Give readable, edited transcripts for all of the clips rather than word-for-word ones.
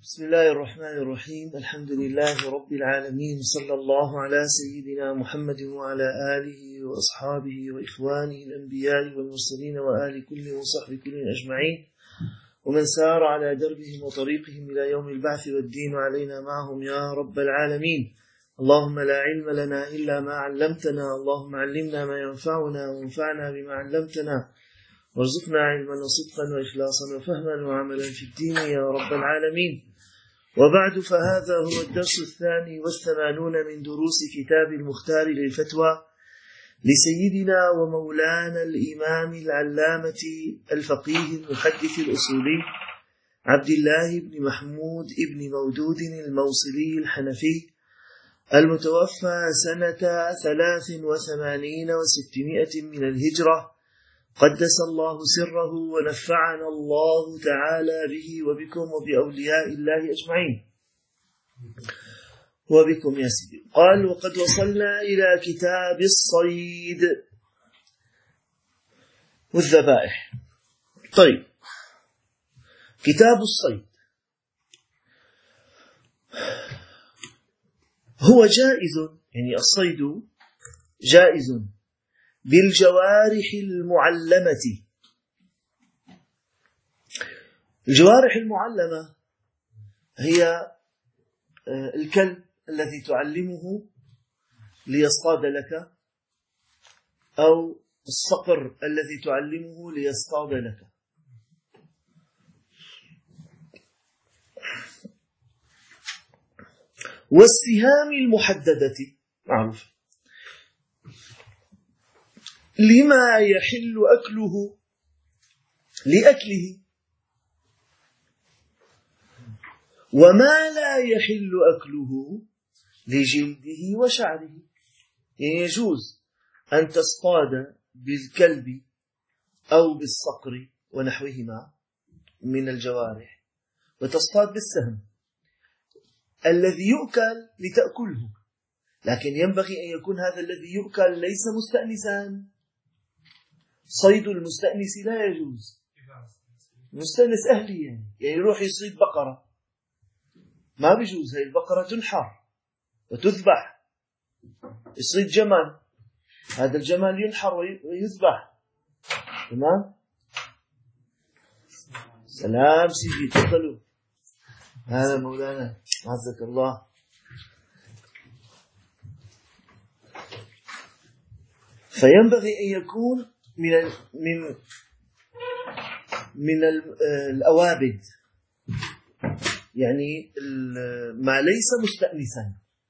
بسم الله الرحمن الرحيم. الحمد لله رب العالمين، صلى الله على سيدنا محمد وعلى آله وأصحابه وإخوانه الأنبياء والمرسلين وآل كل وصحب كل أجمعين، ومن سار على دربهم وطريقهم إلى يوم البعث والدين علينا معهم يا رب العالمين. اللهم لا علم لنا إلا ما علمتنا، اللهم علمنا ما ينفعنا وانفعنا بما علمتنا، وارزقنا علما وصدقا وإخلاصا وفهما وعملا في الدين يا رب العالمين. وبعد، فهذا هو الدرس 82 من دروس كتاب المختار للفتوى لسيدنا ومولانا الإمام العلامة الفقيه المحدث الأصولي عبد الله بن محمود بن مودود الموصلي الحنفي، المتوفى سنة 83 و600 من الهجرة، قدس الله سره ونفعنا الله تعالى به وبكم وبأولياء الله أجمعين وبكم يا سيدي. قال: وقد وصلنا إلى كتاب الصيد والذبائح. طيب، كتاب الصيد هو جائز، يعني الصيد جائز بالجوارح المعلمة. الجوارح المعلمة هي الكلب الذي تعلمه ليصطاد لك، أو الصقر الذي تعلمه ليصطاد لك. والسهام المحددة معروف لما يحل أكله لأكله، وما لا يحل أكله لجلده وشعره. يعني يجوز أن تصطاد بالكلب أو بالصقر ونحوهما من الجوارح، وتصطاد بالسهم الذي يؤكل لتأكله، لكن ينبغي أن يكون هذا الذي يؤكل ليس مستأنسا. صيد المستأنس لا يجوز. مستأنس أهلي، يعني يروح يصيد بقرة، ما بيجوز. هاي البقرة تنحر وتذبح. يصيد جمل، هذا الجمل ينحر ويذبح. تمام؟ سلام سيدي، تفضلوا. هذا مولانا عزك الله. فينبغي أن يكون من الأوابد، يعني ما ليس مستأنسا.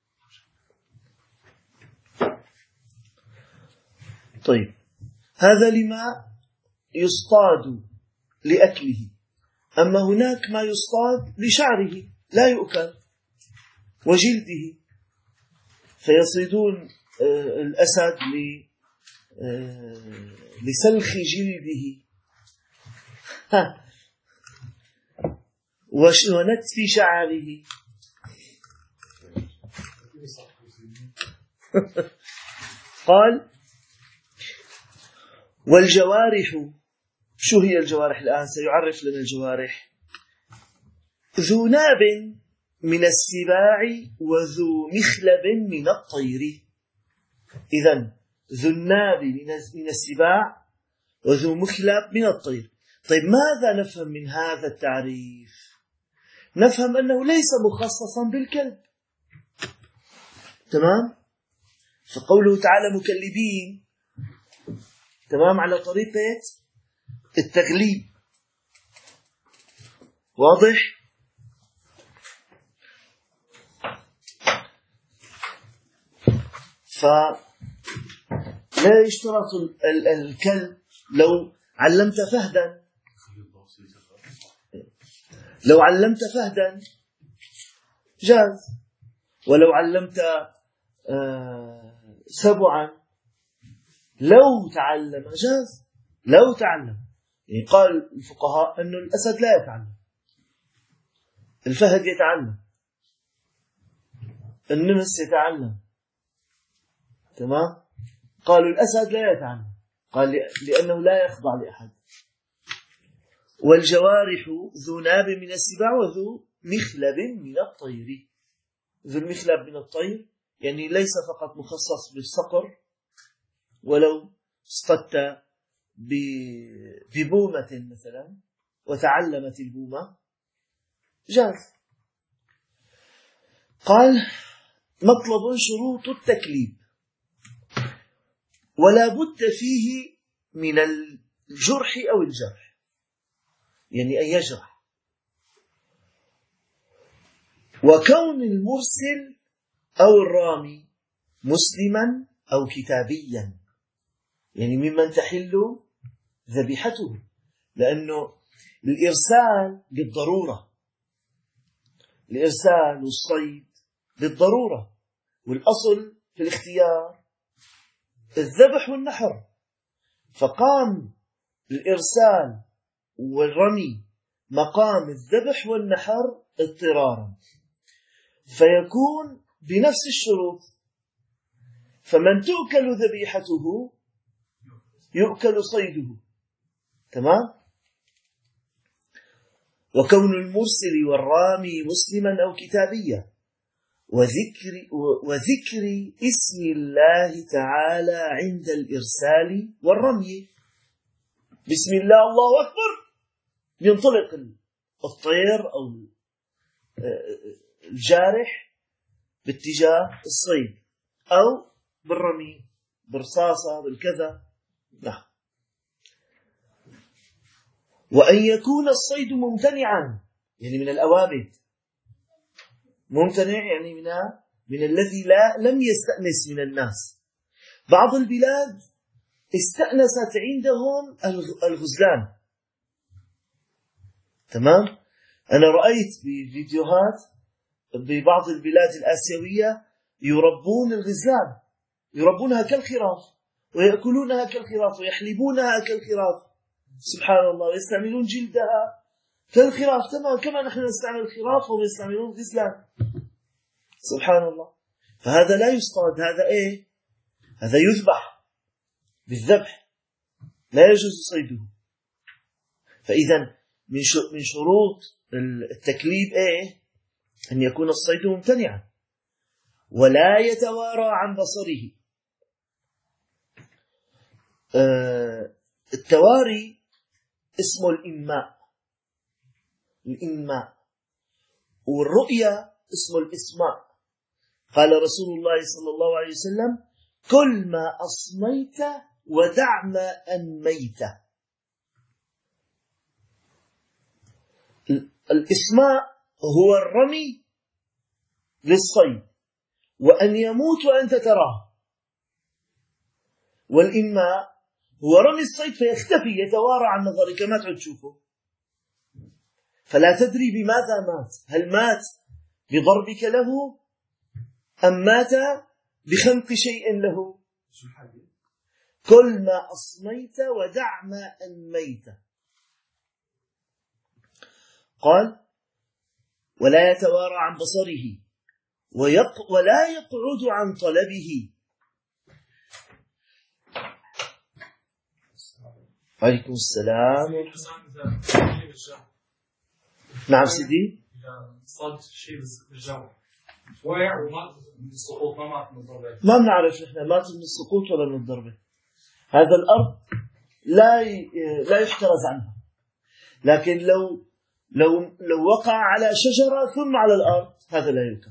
طيب، هذا لما يصطاد لأكله. أما هناك ما يصطاد لشعره لا يؤكل وجلده، فيصيدون الأسد لسلخ جلده ونتف شعره. قال: والجوارح، شو هي الجوارح الآن؟ سيعرف لنا الجوارح: ذو ناب من السباع وذو مخلب من الطير. إذن ذو الناب من السباع وذو مخلب من الطير. طيب، ماذا نفهم من هذا التعريف؟ نفهم أنه ليس مخصصا بالكلب. تمام؟ فقوله تعالى مكلبين، تمام، على طريقة التغليب. واضح؟ فلا يشترط الكلب. لو علمت فهدا جاز، ولو علمت سبعا لو تعلم جاز. لو تعلم، يعني قال الفقهاء أن الأسد لا يتعلم، الفهد يتعلم، النمس يتعلم. تمام؟ قالوا الأسد لا يتعلم، قال لأنه لا يخضع لأحد. والجوارح ذو ناب من السباع وذو مخلب من الطير. ذو المخلب من الطير يعني ليس فقط مخصص بالصقر، ولو اصطدت ببومة مثلا وتعلمت البومة جاز. قال: مطلب شروط التكليب، ولا بد فيه من الجرح أو الجرح، يعني أن يجرح. وكون المرسل أو الرامي مسلما أو كتابيا، يعني ممن تحل ذبيحته، لأنه الإرسال بالضرورة، الإرسال والصيد بالضرورة، والأصل في الاختيار الذبح والنحر، فقام الإرسال والرمي مقام الذبح والنحر اضطرارا، فيكون بنفس الشروط. فمن تؤكل ذبيحته يؤكل صيده، تمام. وكون المرسل والرامي مسلما أو كتابيا، وذكر اسم الله تعالى عند الإرسال والرمي. بسم الله، الله أكبر، ينطلق الطير أو الجارح باتجاه الصيد، أو بالرمي برصاصة بالكذا. نعم. وأن يكون الصيد ممتنعا، يعني من الأوابد. ممتنع يعني من الذي لم يستأنس من الناس. بعض البلاد استأنست عندهم الغزلان، تمام. أنا رأيت بفيديوهات ببعض البلاد الآسيوية يربون الغزلان، يربونها كالخراف ويأكلونها كالخراف ويحلبونها كالخراف، سبحان الله، ويستعملون جلدها كالخراف تمام كما نحن نستعمل الخراف وهم يستعملون الغزلان، سبحان الله. فهذا لا يصطاد، هذا إيه؟ هذا يذبح بالذبح، لا يجوز صيده. فإذا من شروط التكليب إيه؟ أن يكون الصيد ممتنعا، ولا يتوارى عن بصره. التواري اسمه الإنماء، والرؤيا اسمه الإسماء. قال رسول الله صلى الله عليه وسلم: كل ما أصميت ودع ما أنميت. الإسماء هو الرمي للصيد، وأن يموت وأنت تراه. والإنماء هو رمي الصيد فيختفي، يتوارى عن نظرك، ما تعد تشوفه، فلا تدري بماذا مات، هل مات بضربك له أم مات بخنق شيء له. كل ما أصميت ودع ما أنميت. قال: ولا يتوارى عن بصره ولا يقعد عن طلبه. عليكم السلام. نعم سيدي. صاد شيء بالجو وقع ومات من السقوط، ما مات من الضربة. ما بنعرف نحن مات من السقوط ولا من الضربة. هذا الأرض لا يحترز عنها، لكن لو وقع على شجرة ثم على الأرض هذا لا يمكن.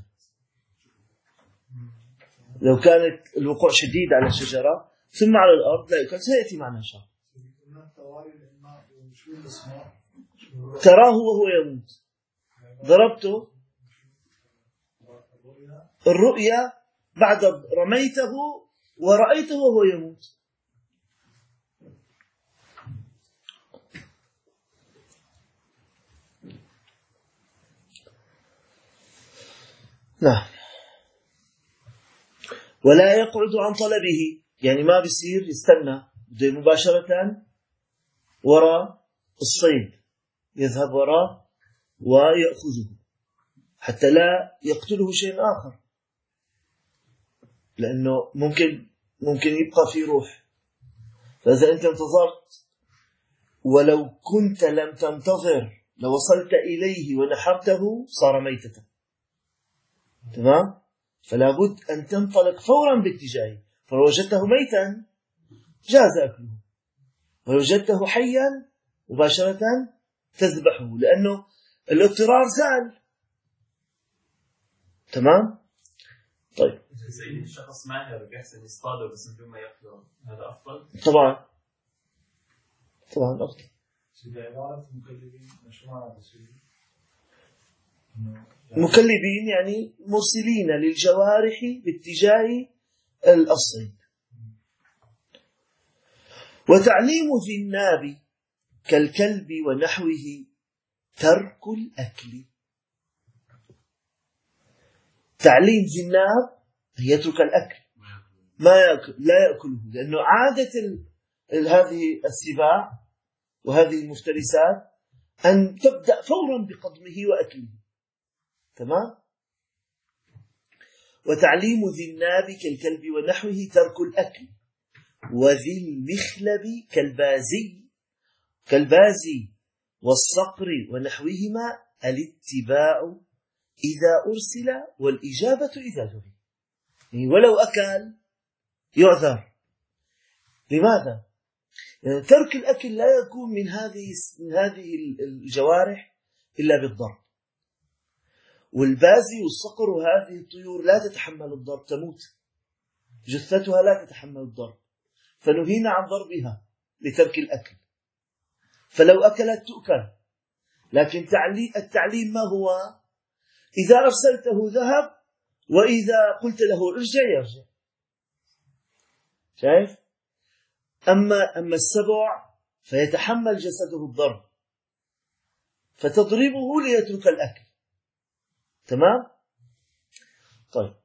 لو كانت الوقوع شديد على الشجرة ثم على الأرض لا يمكن، سيأتي معنا إن شاء الله. تراه وهو يموت، ضربته، الرؤيا بعد رميته ورأيته وهو يموت. نعم. ولا يقعد عن طلبه، يعني ما بيصير يستنى، بده مباشرة وراء الصيد، يذهب وراء ويأخذه حتى لا يقتله شيء آخر، لأنه ممكن يبقى في روح. فإذا أنت انتظرت، ولو كنت لم تنتظر لو وصلت إليه ونحرته صار ميتة. تمام؟ فلا بد أن تنطلق فورا باتجاهه، فلو وجدته ميتا جاز أكله، ووجدته حيا مباشرة تذبحه، لأنه الاضطرار زال. تمام؟ طيب. إذا الشخص ماهر بيحسن يصطاده بس من دون ما يأكله، هذا أفضل؟ طبعا أفضل. مكلبين يعني مرسلين للجوارح باتجاه الصيد. وتعليم ذي الناب كالكلب ونحوه ترك الأكل. تعليم ذي الناب يترك الأكل، لا يأكله، لأنه عادة هذه السباع وهذه المفترسات أن تبدأ فورا بقضمه وأكله. تمام؟ وتعليم ذي الناب كالكلب ونحوه ترك الأكل. وذي المخلب كالبازي والصقر ونحوهما الاتباع إذا أرسل والإجابة إذا دعي. يعني ولو أكل يعذر. لماذا؟ يعني ترك الأكل لا يكون من هذه الجوارح إلا بالضرب. والبازي والصقر وهذه الطيور لا تتحمل الضرب، تموت، جثتها لا تتحمل الضرب، فنهينا عن ضربها لترك الأكل. فلو أكلت تؤكل، لكن التعليم ما هو؟ إذا أرسلته ذهب، وإذا قلت له ارجع يرجع. شايف؟ أما السبع فيتحمل جسده الضرب، فتضربه ليترك الأكل. تمام؟ طيب.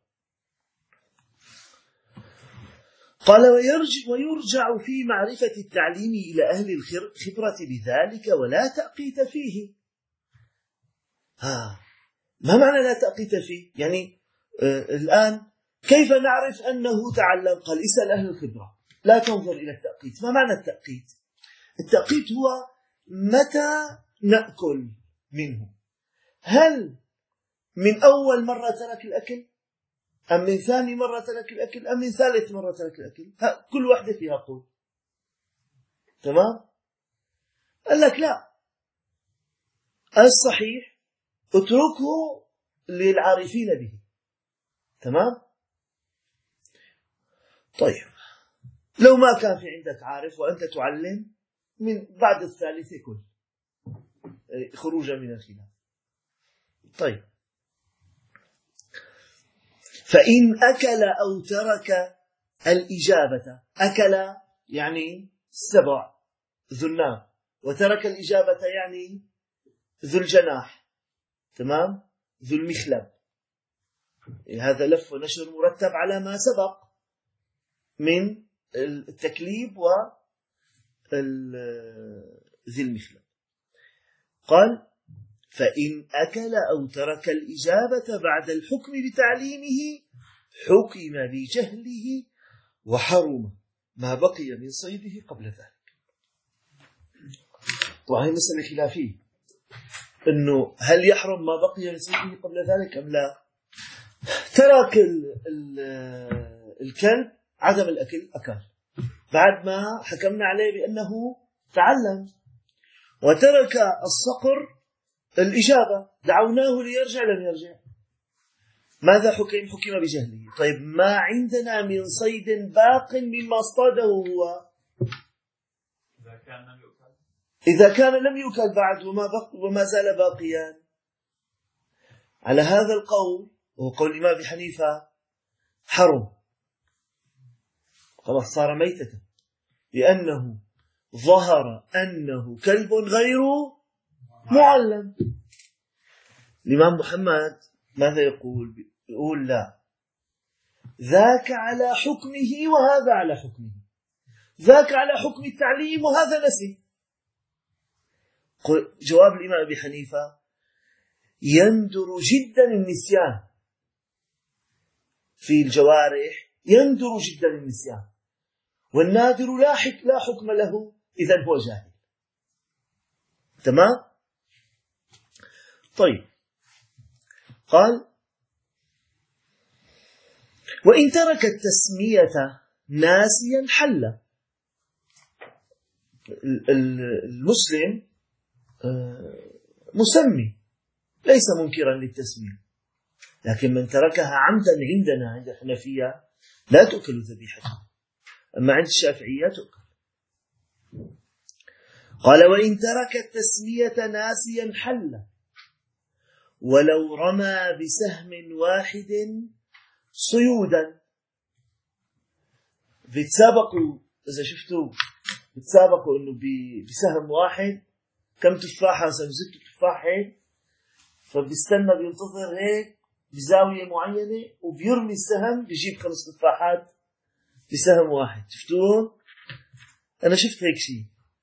قال ويرجع في معرفة التعليم إلى أهل الخبرة بذلك ولا تأقيت فيه. ما معنى لا تأقيت فيه؟ يعني الآن كيف نعرف أنه تعلم؟ قال اسأل أهل الخبرة، لا تنظر إلى التأقيت. ما معنى التأقيت؟ التأقيت هو متى نأكل منه. هل من أول مرة ترك الأكل، أم من ثاني مرة ترك الأكل، أم من ثالث مرة ترك الأكل؟ كل واحدة فيها قول. تمام؟ قال لك لا، الصحيح اتركه للعارفين به. تمام؟ طيب، لو ما كان في عندك عارف وأنت تعلم، من بعد الثالث كل خروجا من الخلاف. طيب، فإن أكل أو ترك الإجابة، أكل يعني السبع ذو الناب، وترك الإجابة يعني ذو الجناح. تمام؟ ذو المخلب. هذا لف ونشر مرتب على ما سبق من التكليب ذي المخلب. قال فإن أكل أو ترك الإجابة بعد الحكم بتعليمه حكم بجهله وحرم ما بقي من صيده قبل ذلك. طبعا هي مسألة خلافية، إنه هل يحرم ما بقي من صيده قبل ذلك أم لا؟ ترك الكلب عدم الأكل، أكل بعد ما حكمنا عليه بأنه تعلم. وترك الصقر الإجابة، دعوناه ليرجع لم يرجع، ماذا حكم؟ حكم بجهله. طيب، ما عندنا من صيد باق مما اصطاده هو؟ إذا كان لم يؤكل بعد وما زال باقيا. على هذا القول، وهو قول الإمام أبي حنيفة، حرم، خلاص صار ميتة، لأنه ظهر أنه كلب غير معلم. الإمام محمد ماذا يقول؟ يقول لا، ذاك على حكمه وهذا على حكمه، ذاك على حكم التعليم وهذا نسي. جواب الإمام أبي حنيفة: يندر جدا النسيان في الجوارح، يندر جدا النسيان، والنادر لا حكم له، إذن هو جاهل. تمام؟ طيب، قال: وإن ترك التسمية ناسيا حل. المسلم مسمي ليس منكرا للتسمية، لكن من تركها عمدا عندنا عند الحنفية لا تؤكل ذبيحته، أما عند الشافعية تؤكل. قال: وإن ترك التسمية ناسيا حل ولو رمى بسهم واحد صيودا. بيتسابقوا، إذا شفتوا بيتسابقوا إنه بسهم واحد كم تفاحة، مثلا 6 تفاحة، فبيستنى بينتظر هيك بزاوية معينة وبيرمي السهم بيجيب 5 تفاحات بسهم واحد. شفتوه؟ أنا شفت هيك شيء.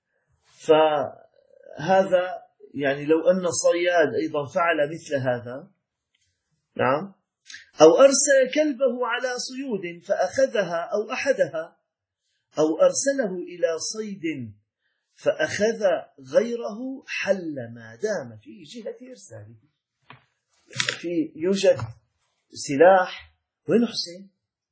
فهذا يعني لو أن صياد أيضا فعل مثل هذا، نعم، أو أرسل كلبه على صيود فأخذها أو أحدها، أو أرسله إلى صيد فأخذ غيره، حل ما دام في جهة إرساله. يوجد سلاح. وين حسين؟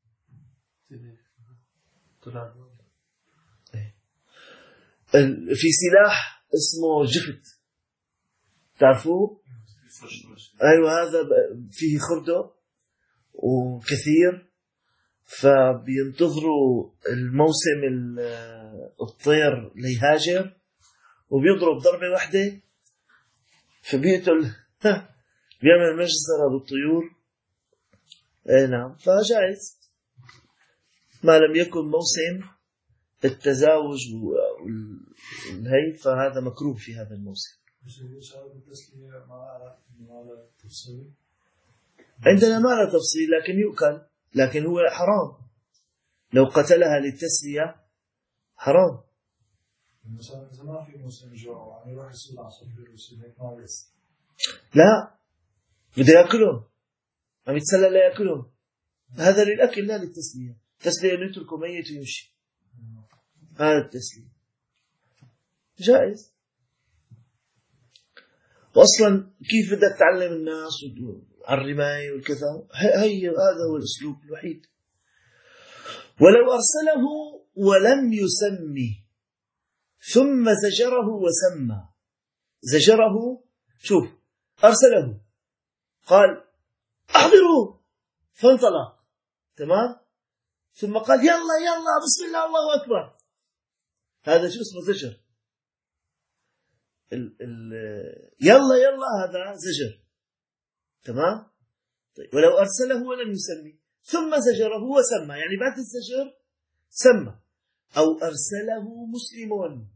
في سلاح اسمه جفت، تعرفوه؟ أيوة، هذا فيه خردة وكثير، فبينتظروا الموسم الطير ليهاجر وبيضرب ضربة واحدة فبيقتل بيعمل مجزرة بالطيور. نعم، فجائز ما لم يكن موسم التزاوج والهي، فهذا مكروه في هذا الموسم. عندنا ما لا تفصيل، لكن يؤكل، لكن هو حرام. لو قتلها للتسلية حرام. مثلا إذا ما في موسم جوع يعني يروح يصير عصافير ويصير هيك ما بس. لا، بده يأكلهم، عم يتسلى لا يأكلهم. هذا للأكل لا للتسلية. التسلية إنه يتركه ميت ويمشي، هذا التسلية جائز. وأصلا كيف بدك تعلم الناس على الرماية والكذا؟ هذا هو الأسلوب الوحيد. ولو أرسله ولم يسمي ثم زجره وسمى. زجره، شوف، أرسله قال أحضروا فانطلق، تمام، ثم قال يلا يلا بسم الله الله أكبر، هذا شو اسمه؟ زجر. يلا يلا هذا زجر، تمام. طيب، ولو أرسله ولم يسمي ثم زجره وسمى، يعني بعد الزجر سمى. أو أرسله مسلم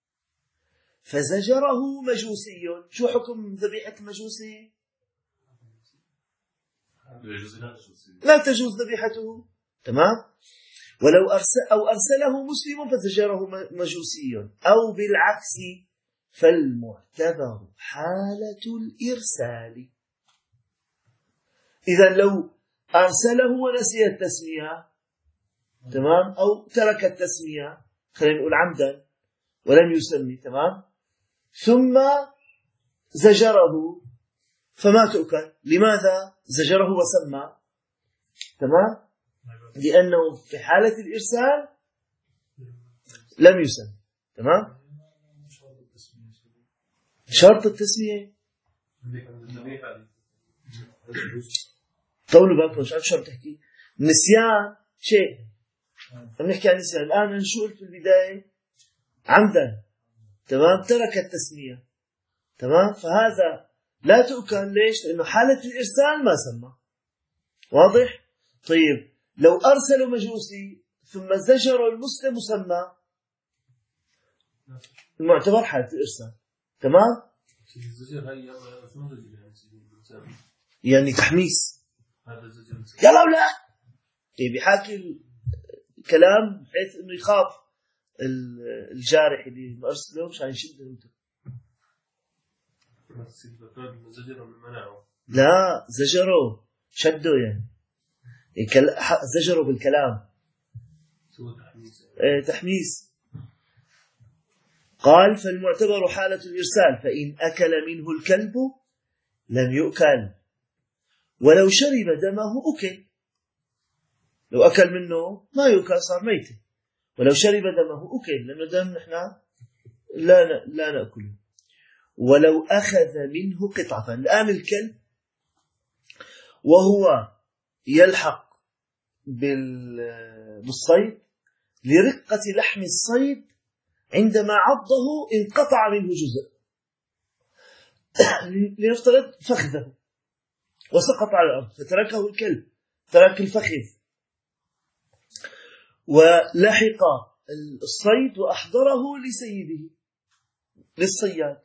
فزجره مجوسي. شو حكم ذبيحة المجوسي؟ لا تجوز ذبيحته، تمام. ولو أرسله مسلم فزجره مجوسي، أو بالعكس فالمعتبر حالة الإرسال. إذا لو أرسله ونسي التسمية، تمام، أو ترك التسمية، خلينا نقول عمدا ولم يسمي، تمام، ثم زجره، فما تؤكل. لماذا زجره وسمى؟ تمام، لأنه في حالة الإرسال لم يسمي، تمام. شرط التسمية طولوا بالكم، مش عارف شو بتحكي. نسيان شيء، بنحكي عن نسيان. الآن أنا شو قلت في البداية؟ عمدا، تمام، ترك التسمية، تمام، فهذا لا تؤكل. ليش؟ لأنه حالة الإرسال ما سمى. واضح؟ طيب، لو أرسلوا مجوسي ثم زجروا المسلم مسمى، المعتبر حالة الإرسال، تمام. يعني تحميس، يلا ولا بيحاكي الكلام بحيث انه يخاف الجارح اللي مرسله مشان يشده. لا، زجره شده، يعني زجره بالكلام، تحميس. قال فالمعتبر حالة الإرسال، فإن أكل منه الكلب لم يؤكل. ولو شرب دمه أكل، لو أكل منه ما يؤكل صار ميتة، ولو شرب دمه أكل، لأنه دم نحن لا نأكله. ولو أخذ منه قطعة، الآن الكلب وهو يلحق بالصيد لرقة لحم الصيد، عندما عضه انقطع منه جزء، لنفترض فخذه وسقط على الأرض فتركه الكلب، ترك الفخذ، ولحق الصيد وأحضره لسيده للصياد،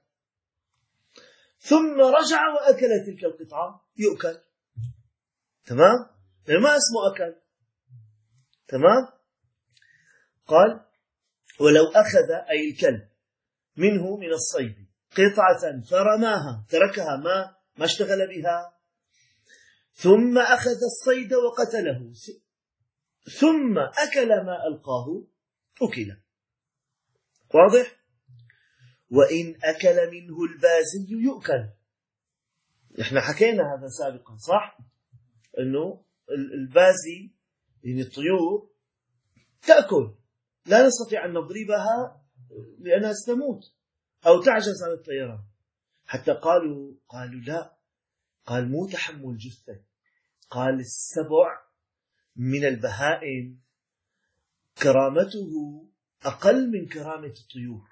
ثم رجع وأكل تلك القطعة، يؤكل. تمام؟ يعني ما اسمه أكل. تمام؟ قال ولو أخذ أي الكلب منه من الصيد قطعة فرماها، تركها ما اشتغل بها، ثم أخذ الصيد وقتله، ثم أكل ما ألقاه، أكل. واضح؟ وإن أكل منه البازي يؤكل. إحنا حكينا هذا سابقا صح؟ أنه البازي يعني الطيور تأكل، لا نستطيع أن نضربها لأنها ستموت أو تعجز عن الطيران. حتى قالوا لا، قال مو تحمل جثة، قال السبع من البهائم كرامته أقل من كرامة الطيور،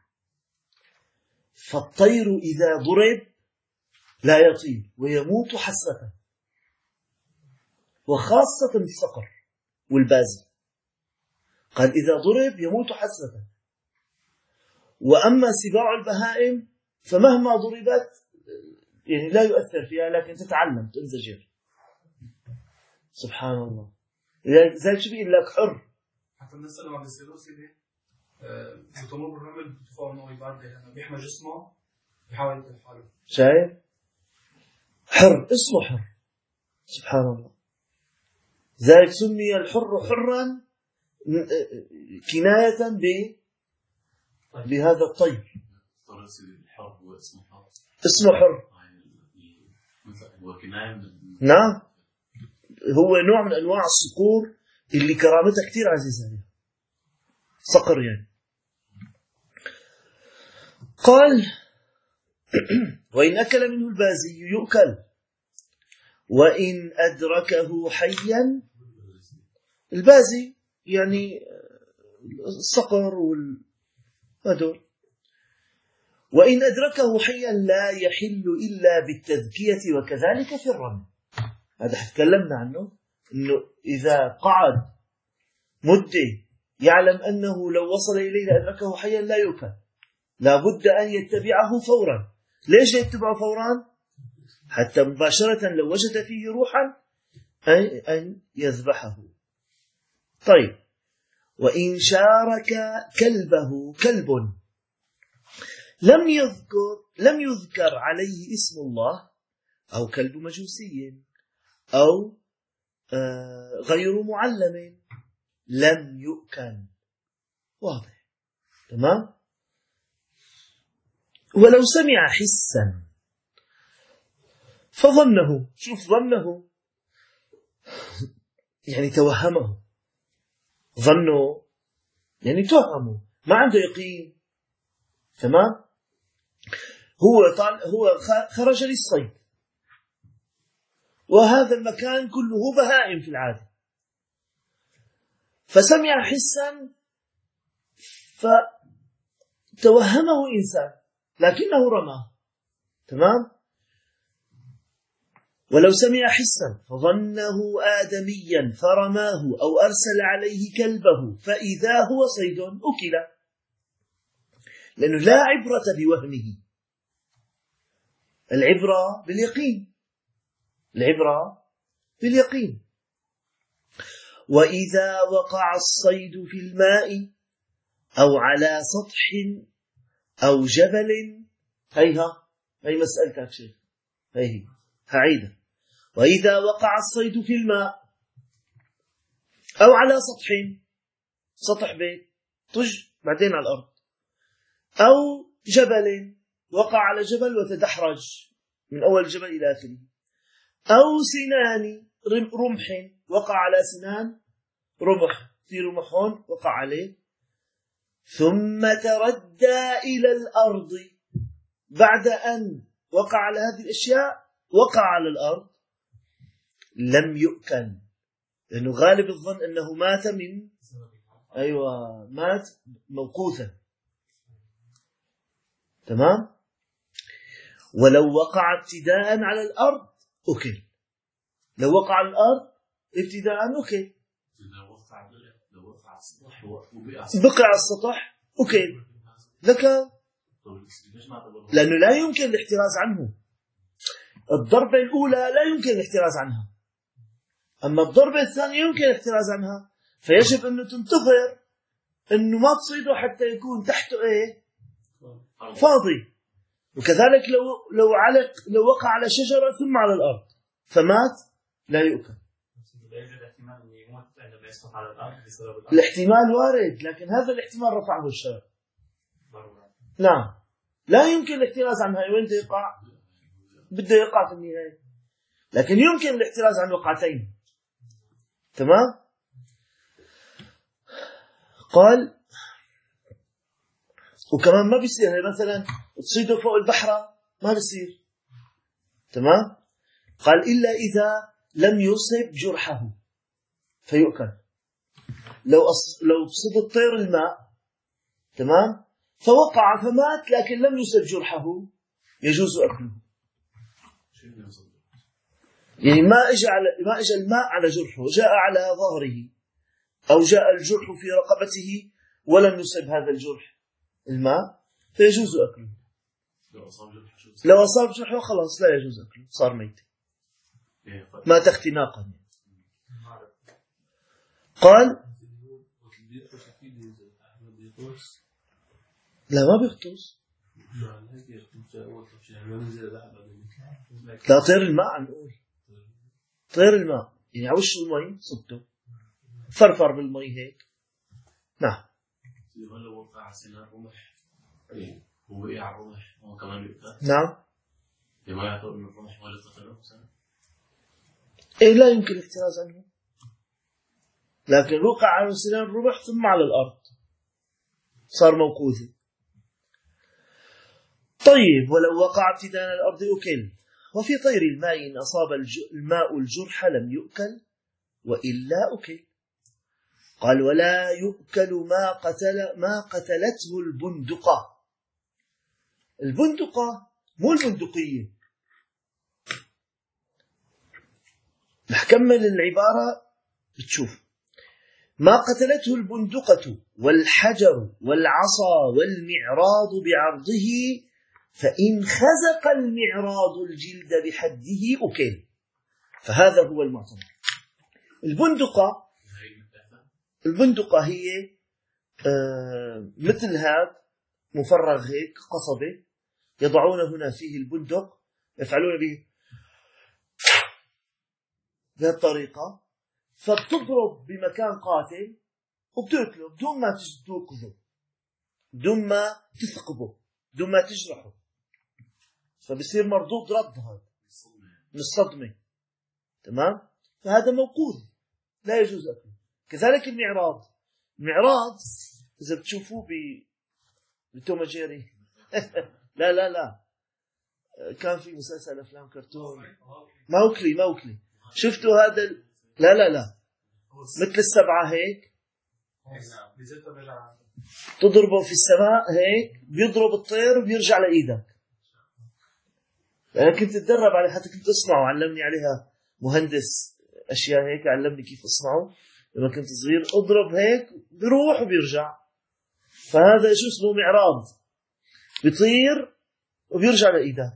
فالطير إذا ضرب لا يطير ويموت حسرة، وخاصة الصقر والبازي، قال إذا ضرب يموت حسرة. وأما سباع البهائم فمهما ضربت يعني لا يؤثر فيها، لكن تتعلم تنزجر. سبحان الله. زي شو بيقول لك حر. حتى الناس اللي ما بيصيروا سيدي بيطلبوا بالرمل بتفاهم انه يبرد، يعني بيحمى جسمه بيحاول يقتل حاله. شايف؟ حر، اسمه حر. سبحان الله. ذلك سمي الحر حرا كناية بهذا الطير. الحر هو اسمه حر. اسمه حر. هو كناية. نعم. هو نوع من أنواع الصقور اللي كرامتها كتير عزيزة عليها. صقر يعني. قال وإن أكل منه البازي يؤكل، وإن أدركه حيا، البازي يعني الصقر والهدول، وإن أدركه حيا لا يحل إلا بالتذكية، وكذلك في الرمي. هذا تكلمنا عنه، إنه إذا قعد مدة يعلم أنه لو وصل إليه لأدركه حيا لا يؤكل، لا بد أن يتبعه فورا. ليش يتبعه فورا؟ حتى مباشرة لو وجد فيه روحا أن يذبحه. طيب، وإن شارك كلبه كلب لم يذكر عليه اسم الله، أو كلب مجوسي، أو غير معلم، لم يؤكل. واضح؟ تمام؟ ولو سمع حسا فظنه، شوف ظنه يعني توهمه، ظنه يعني توهمه، ما عنده يقين. تمام؟ هو خرج للصيد، وهذا المكان كله بهائم في العادة، فسمع حسا فتوهمه إنسان لكنه رماه. تمام؟ ولو سمع حسا فظنه آدميا فرماه أو أرسل عليه كلبه فإذا هو صيد أكل، لأنه لا عبرة بوهمه، العبرة باليقين، العبرة باليقين. وإذا وقع الصيد في الماء أو على سطح أو جبل، هي مسألتك شيخ، هي هعيدة. وإذا وقع الصيد في الماء أو على سطح بيت طج بعدين على الأرض، أو جبل وقع على جبل وتدحرج من أول الجبل إلى آخره، أو سنان رمح وقع على سنان رمح، في رمح هون وقع عليه، ثم تردى إلى الأرض بعد أن وقع على هذه الأشياء، وقع على الأرض، لم يؤكل، لأنه غالب الظن أنه مات من مات موقوثا. تمام. ولو وقع ابتداء على الأرض أكل، لو وقع على الأرض ابتداء أكل، بقي على السطح أكل لك، لأنه لا يمكن الاحتراز عنه. الضربة الأولى لا يمكن الاحتراز عنها، أما الضربة الثانية يمكن الاحتراز عنها، فيجب أنه تنتظر أنه ما تصيده حتى يكون تحته فاضي. وكذلك لو وقع على شجرة ثم على الأرض فمات لا يؤكل. الاحتمال وارد، لكن هذا الاحتمال رفعه الشرع. نعم، لا يمكن الاحتراز عنها. وين بده يقع؟ بده يقع في النهاية، لكن يمكن الاحتراز عن وقعتين. تمام. قال وكمان ما بيصير مثلا تصيده فوق البحرة، ما بيصير. تمام. قال إلا إذا لم يصب جرحه فيؤكل. لو تصيد الطير الماء، تمام، فوقع فمات لكن لم يصب جرحه، يجوز أكله. يعني ما اجى الماء على جرحه، جاء على ظهره، أو جاء الجرح في رقبته ولم يصب هذا الجرح الماء، فيجوز أكله. لو أصاب جرحه خلاص لا يجوز أكله، صار ميت، مات اختناقا. قال لا ما بيغطس، لا طير الماء عم نقول، طير الماء يعني على وش المي صبته فرفر بالمي هيك. نعم. لو وقع على سنان رمح ووقع على الرمح هو كمان يؤكل. نعم. لما يعتبر من الرمح ولا تقلب لا يمكن الاحتراز عنه، لكن وقع على سنان رمح ثم على الأرض صار موقوذا. طيب ولو وقع ابتداء على الأرض أكل. وفي طير الماء إن أصاب الماء الجرح لم يؤكل وإلا أكل. قال ولا يؤكل ما قتلته البندقة. البندقة مو البندقية. رح كمل العبارة بتشوف. ما قتلته البندقة والحجر والعصا والمعراض بعرضه، فإن خزق المعراض الجلد بحده أكل. فهذا هو المعتبر. البندقة هي مثل هذا مفرغ هيك قصبة يضعون هنا فيه البندق، يفعلون به بهذه الطريقة، فبتضرب بمكان قاتل وبتقتله بدون ما توقظه، بدون ما تثقبه، بدون ما تجرحه، فبصير مردود رد هذا من الصدمة. تمام. فهذا موقوذ لا يجوز أكله. كذلك المعراض إذا بتشوفوه بتوم جيري لا كان في مسلسل أفلام كرتون موكلي شفتوا هذا لا مثل السبعة هيك تضربه في السماء هيك بيضرب الطير وبيرجع لإيدك. أنا كنت أتدرب عليه، حتى كنت أصنعه، علمني عليها مهندس أشياء هيك، علمني كيف أصنعه لما كنت صغير. أضرب هيك بيروح وبيرجع. فهذا شو اسمه معراض، بيطير وبيرجع لإيدك،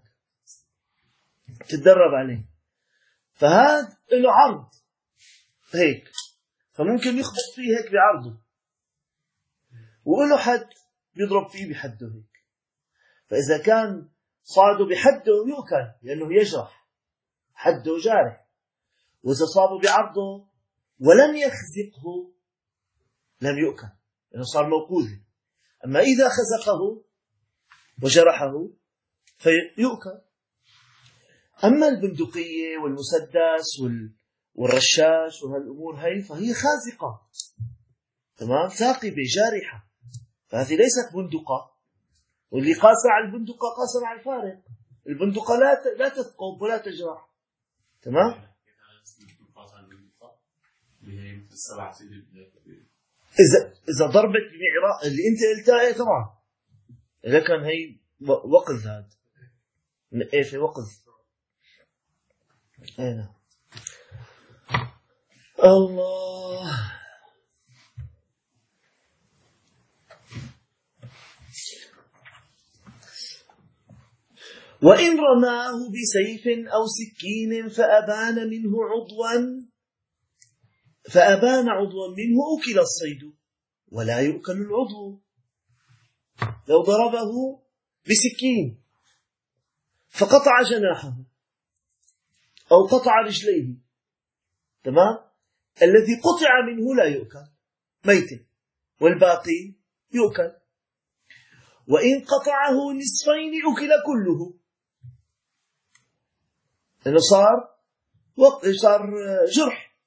تتدرب عليه. فهذا له عرض هيك، فممكن يخبط فيه هيك بعرضه، وله حد بيضرب فيه بحده هيك. فإذا كان صاده بحده يؤكل لأنه يجرح، حده جارح. وإذا صابه بعرضه ولم يخزقه لم يؤكل لأنه صار موقوذ. أما إذا خزقه وجرحه فيؤكل. أما البندقية والمسدس والرشاش وهالأمور هي فهي خازقة، تمام، ثاقبة جارحة، فهذه ليست بندقة. واللي قاس على البندقة قاس على الفارق. البندقة لا تثقب ولا تجرح، تمام. إذا ضربت بمعراق اللي أنت قلتها طبعا، إذا كان هي وقذ، هذا نقافة وقذ. أين الله. وإن رماه بسيف أو سكين فأبان عضوا منه أكل الصيد ولا يؤكل العضو. لو ضربه بسكين فقطع جناحه أو قطع رجليه، تمام، الذي قطع منه لا يؤكل ميت والباقي يؤكل. وإن قطعه نصفين أكل كله، لأنه صار جرح.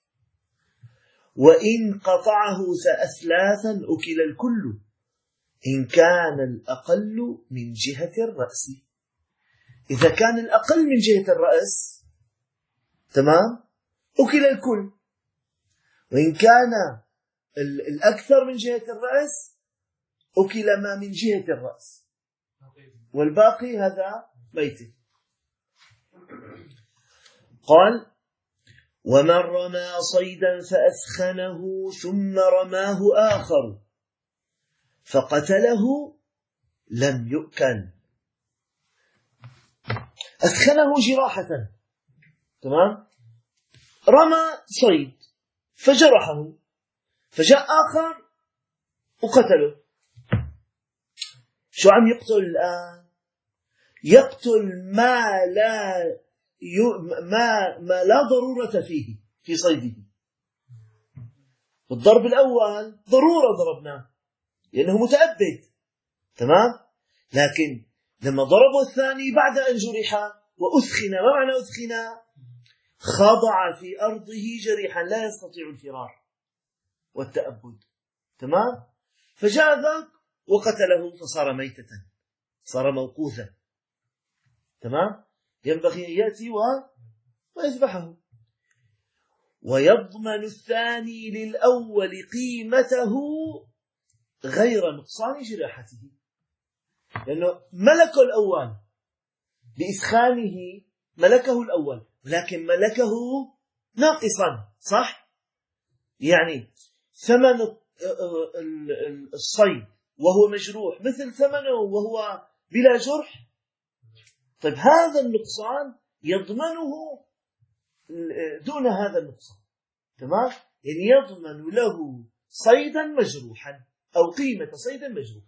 وإن قطعه أثلاثا أكل الكل إن كان الأقل من جهة الرأس. إذا كان الأقل من جهة الرأس، تمام، أكل الكل. وإن كان الأكثر من جهة الرأس أكل ما من جهة الرأس والباقي هذا ميت. قال: ومن رمى صيدا فأثخنه ثم رماه آخر فقتله لم يؤكل. أثخنه جراحة، تمام، رمى صيد فجرحه، فجاء آخر وقتله. شو عم يقتل الآن؟ يقتل ما لا ضرورة فيه في صيده. الضرب الأول ضرورة ضربناه لأنه متأبد، تمام، لكن لما ضربه الثاني بعد أن جرح وأثخن. ما معنى أثخن؟ خضع في أرضه جريحا لا يستطيع الفرار والتأبد، تمام، فجاء ذاك وقتله فصار ميتة، صار موقوثا، تمام. ينبغي أن يأتي ويذبحه. ويضمن الثاني للأول قيمته غير نقصان جراحته، لأنه ملكه الأول بإثخانه، ملكه الأول، ولكن ملكه ناقصا، صح؟ يعني ثمن الصيد وهو مجروح مثل ثمنه وهو بلا جرح. طيب هذا النقصان يضمنه دون هذا النقصان، تمام، يعني يضمن له صيدا مجروحا أو قيمة صيد مجروح.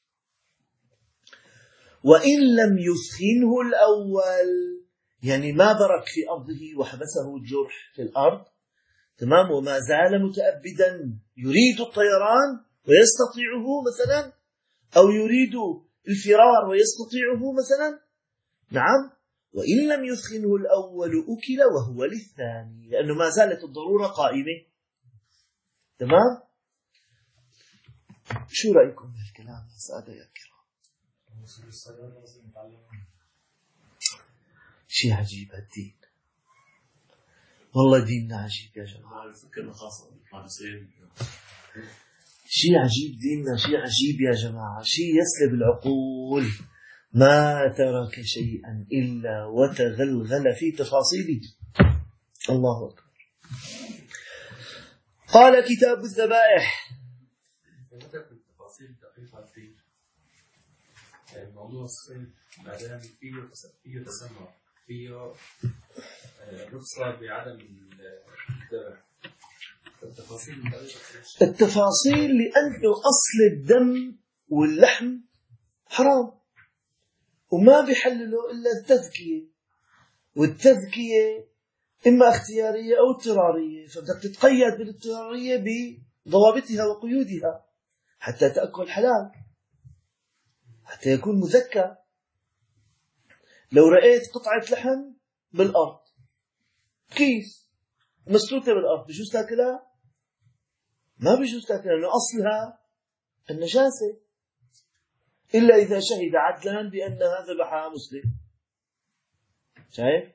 وإن لم يثخنه الأول، يعني ما برك في أرضه وحبسه الجرح في الأرض، تمام، وما زال متأبدا يريد الطيران ويستطيعه مثلا، أو يريد الفرار ويستطيعه مثلا، نعم، وإن لم يثخنه الأول أكل وهو للثاني، لأنه ما زالت الضرورة قائمة، تمام. شو رأيكم بالكلام يا سادة يا كرام؟ شيء عجيب هالدين، والله ديننا عجيب يا جماعة. شيء عجيب ديننا، شيء عجيب يا جماعة، شيء يسلب العقول. ما ترك شيئا إلا وتغلغل في تفاصيله. الله أكبر. قال: كتاب الذبائح. موضوع الصيد بعدين فيه تسمع، فيه رخصة بعدم الذبح. التفاصيل لأنه أصل الدم واللحم حرام وما بيحلله إلا التذكية، والتذكية إما اختيارية أو اضطرارية، فبدك تتقيد بالاضطرارية بضوابطها وقيودها حتى تأكل حلال، حتى يكون مزكى. لو رأيت قطعة لحم بالأرض، كيس مسلوتة بالأرض، بجوز تاكلها؟ ما بجوز تاكلها، لأنه أصلها النجاسة، إلا إذا شهد عدلا بأنها ذبحها مسلم. شايف؟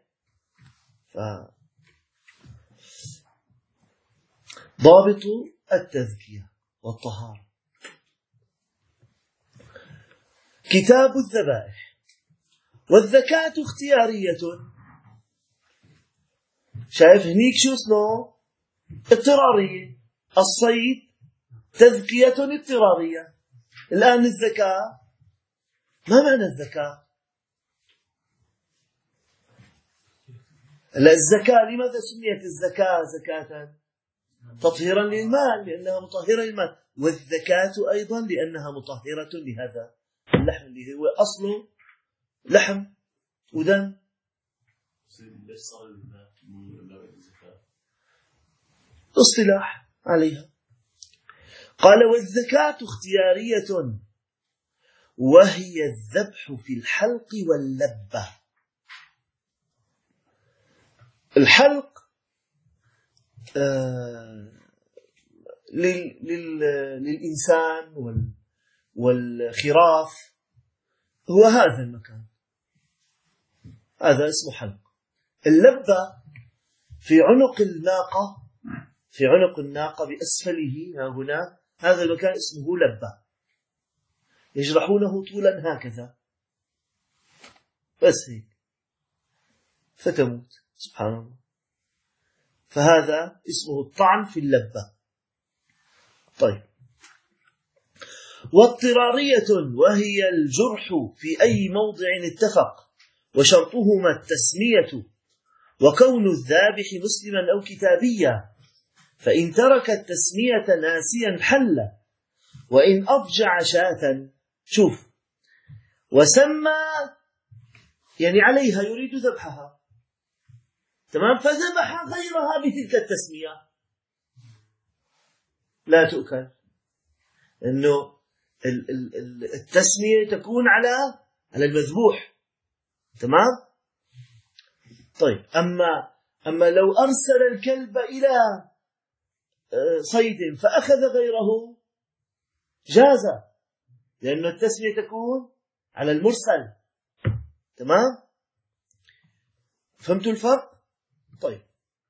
ضابط التذكية والطهارة. كتاب الذبائح. والذكاة اختيارية. شايف هنيك شو اسمه؟ اضطرارية. الصيد تذكية اضطرارية. الآن الزكاة، ما معنى الزكاة؟ الزكاة لماذا سميت الزكاة زكاة؟ تطهيرا للمال، لأنها مطهرة للمال، والزكاة أيضا لأنها مطهرة لهذا اللحم اللي هو أصله لحم ودم. اصطلاح عليها. قال والزكاة اختيارية وهي الذبح في الحلق واللبة. الحلق للإنسان والخراف هو هذا المكان، هذا اسمه حلق. اللبة في عنق الناقة، في عنق الناقة بأسفله هنا، هذا المكان اسمه لبة، يجرحونه طولا هكذا بس هيك فتموت، سبحان الله. فهذا اسمه الطعن في اللبة. طيب، واضطرارية وهي الجرح في أي موضع اتفق، وشرطهما التسمية وكون الذابح مسلما أو كتابيا، فإن ترك التسمية ناسيا حل، وإن أضجع شاة، شوف، وسمى يعني عليها يريد ذبحها، تمام، فذبح غيرها بتلك التسمية لا تؤكل، إنه التسمية تكون على المذبوح، تمام. طيب، أما لو أرسل الكلب إلى صيد فأخذ غيره جاز، لأن التسمية تكون على المرسل، تمام. فهمتوا الفرق؟ طيب،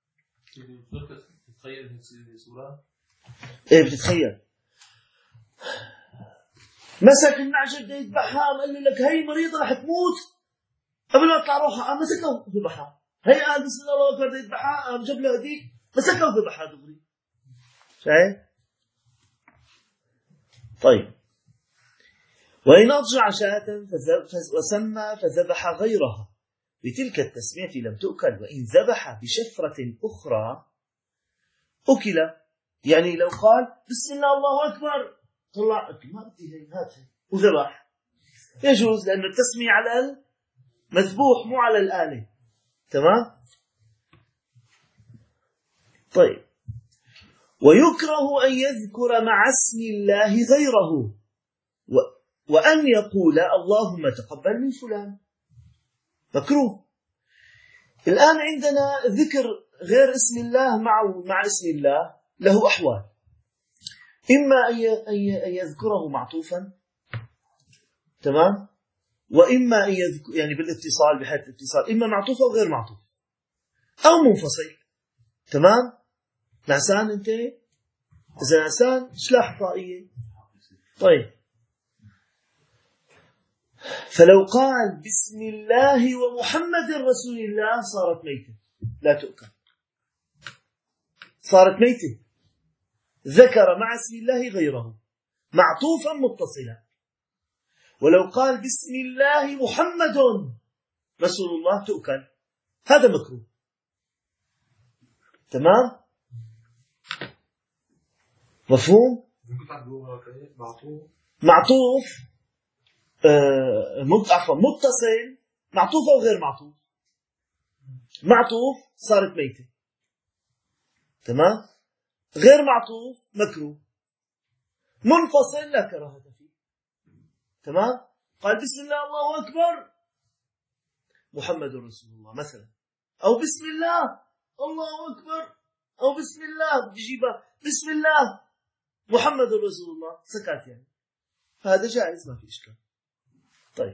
تتخيل صورة؟ إيه بتتخيل؟ مسك النعجة بده يذبحها، قال له لك هي مريضة رح تموت قبل ما تطلع روحها، مسكه وذبحها. هي قال بسم الله الله أكبر بده يذبحها، جاب له هديك مسكه وذبحها دغري. شايف؟ طيب، وإن أضجع شاة وسمى فذبح غيرها بتلك التسمية لم تؤكل، وإن ذبح بشفرة أخرى أكل. يعني لو قال بسم الله الله أكبر طلع ما بدي هي هات وذبح، يجوز، لأن التسمية على المذبوح مو على الآلة، تمام. طيب، ويكره أن يذكر مع اسم الله غيره، وأن يقول اللهم تقبل من فلان، مكروه. الآن عندنا ذكر غير اسم الله مع اسم الله له أحوال، إما أن يذكره معطوفا، تمام، وإما أن يذكر يعني بالاتصال بحيث الاتصال إما معطوف أو غير معطوف أو منفصل، تمام. نعسان أنت؟ إذا نعسان سلاح طائية. طيب، فلو قال بسم الله ومحمد رسول الله صارت ميتة لا تؤكل، صارت ميتة. ذكر مع اسم الله غيره معطوفا متصلا. ولو قال بسم الله محمد رسول الله تؤكل، هذا مكروه، تمام. مفهوم؟ معطوف عفوا متصل، معطوف أو غير معطوف. معطوف صارت ميتة، تمام. غير معطوف مكروه. منفصل لا كراهة فيه، تمام. قال بسم الله الله أكبر محمد رسول الله مثلا، أو بسم الله الله أكبر، أو بسم الله بجيبها بسم الله محمد رسول الله، سكت يعني، هذا جائز ما في إشكال. طيب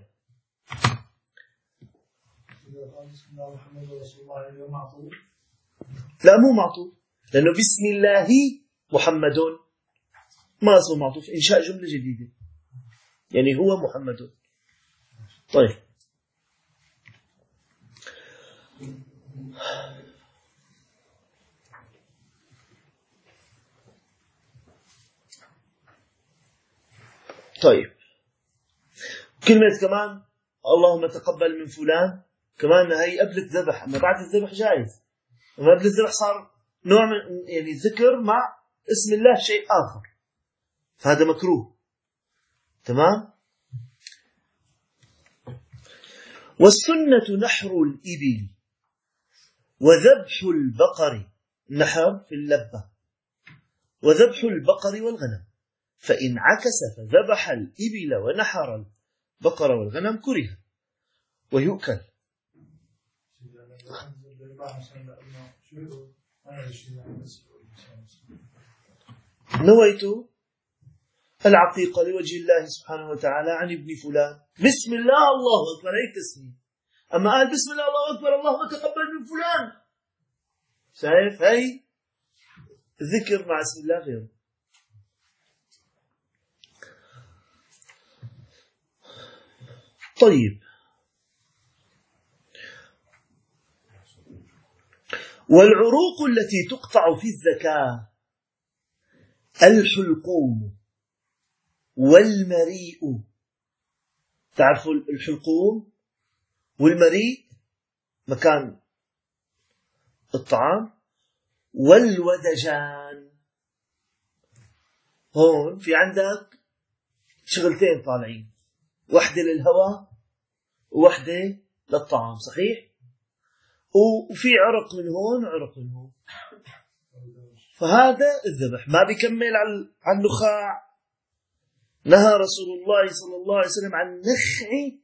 بسم الله محمد رسول الله اليوم معطوف؟ لا مو معطوف، لأنه بسم الله محمد ما اسمه معطوف، إنشاء جملة جديدة يعني هو محمد. طيب طيب كلمة كمان اللهم تقبل من فلان، كمان هي قبل الذبح، أما بعد الذبح جائز، أما قبل الذبح صار نوع من يعني ذكر مع اسم الله شيء آخر، فهذا مكروه. تمام. والسنة نحر الإبل وذبح البقر، نحر في اللبة، وذبح البقر والغنم، فإن عكس فذبح الإبل ونحر البقر والغنم كره ويؤكل. نويت العقيقة لوجه الله سبحانه وتعالى عن ابن فلان، بسم الله الله أكبر، هيك تسمية. أما قال بسم الله الله أكبر اللهم تقبل من فلان، شايف هي ذكر مع اسم الله غيره. طيب والعروق التي تقطع في الزكاة الحلقوم والمريء، تعرفوا الحلقوم والمريء مكان الطعام، والودجان. هون في عندك شغلتين طالعين، واحدة للهواء وواحدة للطعام، صحيح؟ وفي عرق من هون وعرق من هون، فهذا الذبح ما بيكمل على النخاع. نهى رسول الله صلى الله عليه وسلم عن نخع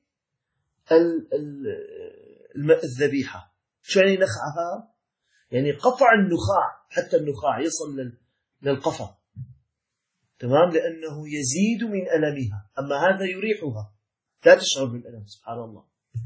الذبيحة. شو يعني نخعها؟ يعني قطع النخاع، حتى النخاع يصل للقفا، تمام، لأنه يزيد من ألمها، أما هذا يريحها لا تشعر بالألم، سبحان الله.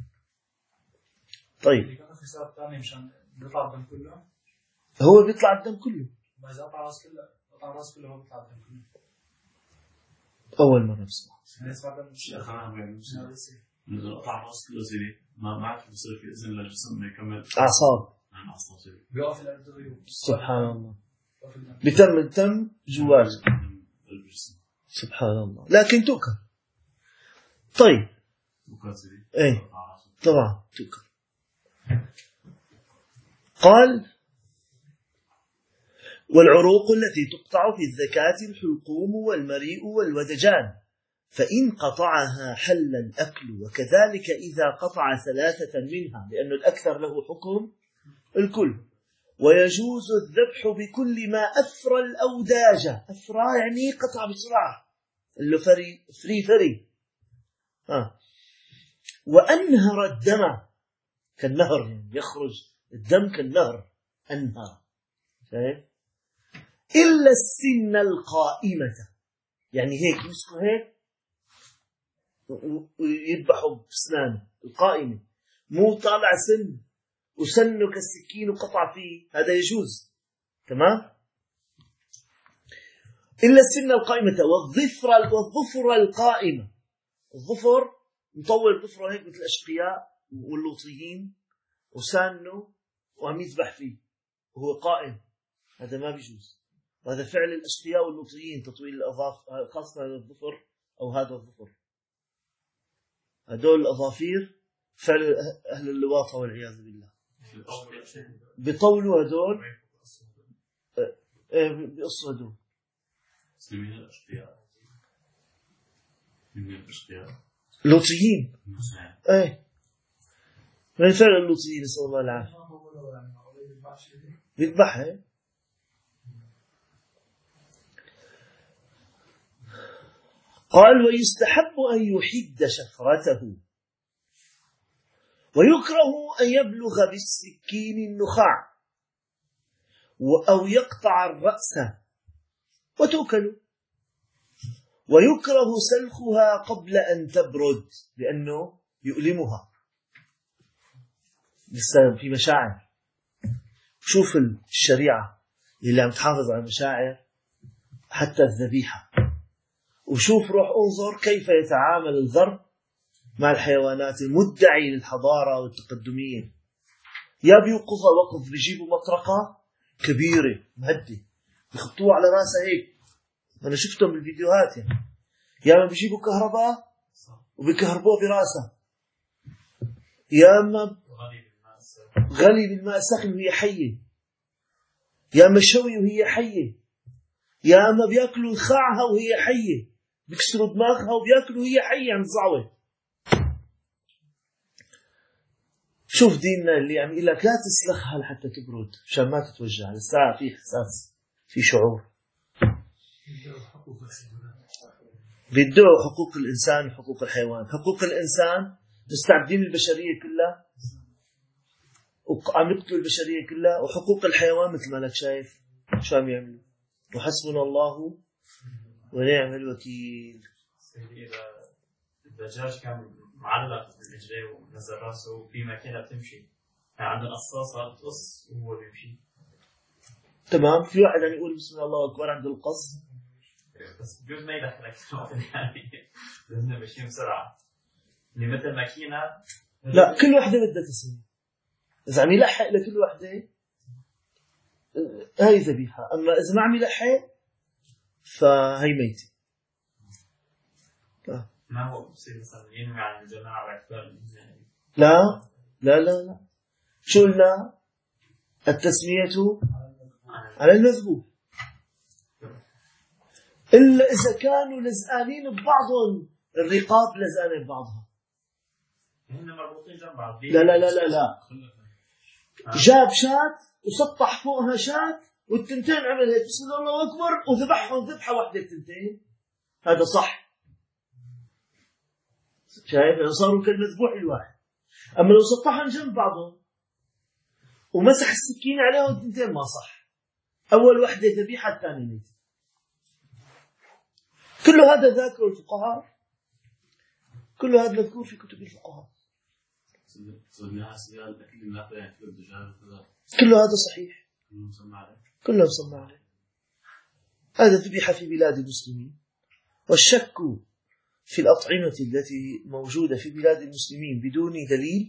طيب بيطلع الدم كله، هو بيطلع الدم كله، ما إذا قطع راس كله، قطع راس كله هو بيطلع الدم كله. أول مرة بسمع. الشيخ أنا بيعمل إذا قطع راس كله زي ما عاد بصير في إذن للجسم ما يكمل أعصاب، أعصاب زي بيقف الأرض. سبحان الله، بتم الدم جوات الجسم، سبحان الله، لكن تؤكل. طيب ايه طبعا تؤكل. قال والعروق التي تقطع في الزكاة الحلقوم والمريء والودجان، فإن قطعها حل الأكل، وكذلك إذا قطع ثلاثة منها، لأن الأكثر له حكم الكل. ويجوز الذبح بكل ما أثرى الأوداج، أثرى يعني قطع بسرعة، اللي فري وأنهر الدم كالنهر، يعني يخرج الدم كالنهر، أنهر، إلا السن القائمة، يعني هيك يمسكوا هيك ويذبحوا بسنانه القائمة، مو طالع سن وسنه كالسكين وقطع فيه، هذا يجوز. تمام. إلا السن القائمة والظفر القائمة، الظفر مطول ظفره هيك مثل الأشقياء واللوطيين، وسانه وعم يذبح فيه وهو قائم، هذا ما بيجوز، وهذا فعل الأشقياء واللوطيين، تطويل الأظافر، خاصة الظفر أو هذا الظفر، هدول الأظافير فعل أهل اللواطة والعياذ بالله، بيطولوا هدول، بيقصوا هدول. من الأشقياء، من الأشقياء لوطيين، ايه من فعل اللوطيين، نسأل الله العافية، بيذبحها. قال ويستحب أن يحد شفرته ويكره أن يبلغ بالسكين النخاع أو يقطع الرأس وتؤكل. ويكره سلخها قبل أن تبرد لأنه يؤلمها، لسه في مشاعر. شوف الشريعة اللي عم تحافظ على المشاعر حتى الذبيحة. وشوف روح انظر كيف يتعامل الغرب مع الحيوانات المدعي للحضارة والتقدمية. يا بيوقفها وقف، بيجيبوا مطرقة كبيرة مهدة بيخبطوها على راسها هيك، أنا شفتهم بالفيديوهات يعني. يا ما بيجيبوا كهرباء وبيكهربوه براسها، يا ما غلي بالماء الساخن وهي حية، يا ما شوي وهي حية، يا ما بياكلوا خاعها وهي حية، بيكسروا دماغها وبياكلوا وهي حية عن الزعوة. شوف ديننا اللي عم يقول لك لا تسلخها لحتى تبرد عشان ما تتوجع، الساعة في إحساس، في شعور. بيدعوا حقوق الإنسان وحقوق الحيوان. حقوق الإنسان مستعبدين البشرية كلها وعم يقتلوا البشرية كلها، وحقوق الحيوان مثل ما لك شايف شو عم يعملوا. وحسبنا الله ونعم الوكيل. الدجاج كان معلق برجليه ونزل راسه وفي ماكينة بتمشي، يعني عندنا قصاصة بتقص وهو بيمشي. تمام. في واحد عم يقول بسم الله أكبر عند القص، بس بجوز ما يدخلك يعني لأنه ماشيين بسرعة اللي مثل ماكينة. لا كل وحدة بدها تسمية. إذا عم يلحق لكل وحدة هاي ذبيحة، أما إذا ما عم يلحق فهي ميتة. ما هو بصير مثلا ينوي عن الجماعة على اعتبار لا لا لا لا، شو قلنا؟ التسمية على المذبوح، إلا إذا كانوا لزقانين ببعضهم، الرقاب لزقانة ببعضها. هن مربوطين جنب بعض. لا لا لا لا لا، جاب شات وسطح فوقها شات والتنتين عمل هيك بسم الله أكبر وذبحهم ذبحة واحدة التنتين، هذا صح. شايف؟ صاروا كالمذبوح الواحد. أما لو سطحهم جنب بعضهم ومسح السكين عليهم التنتين ما صح. أول واحدة ذبيحة الثانية ميتة. كل هذا ذاكر الفقهاء، كل هذا مذكور في كتب الفقهاء. كل هذا صحيح، كله مسمى عليه. هذا ذبح في بلاد المسلمين. والشك في الأطعمة التي موجودة في بلاد المسلمين بدون دليل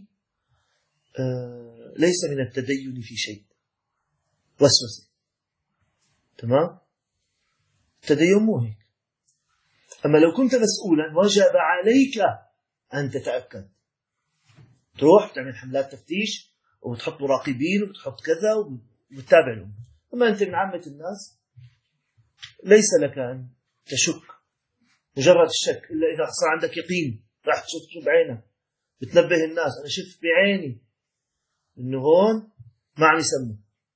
ليس من التدين في شيء، وسوسة. تمام؟ التدين مو هيك. أما لو كنت مسؤولا وجب عليك أن تتأكد، تروح تعمل حملات تفتيش وبتحط مراقبين وبتحط كذا وبتتابع لهم. أما أنت من عامة الناس ليس لك أن تشك، مجرد الشك إلا إذا صار عندك يقين، راح تشوف بعينك بتنبه الناس أنا شفت بعيني إنه هون ما عم يسموا.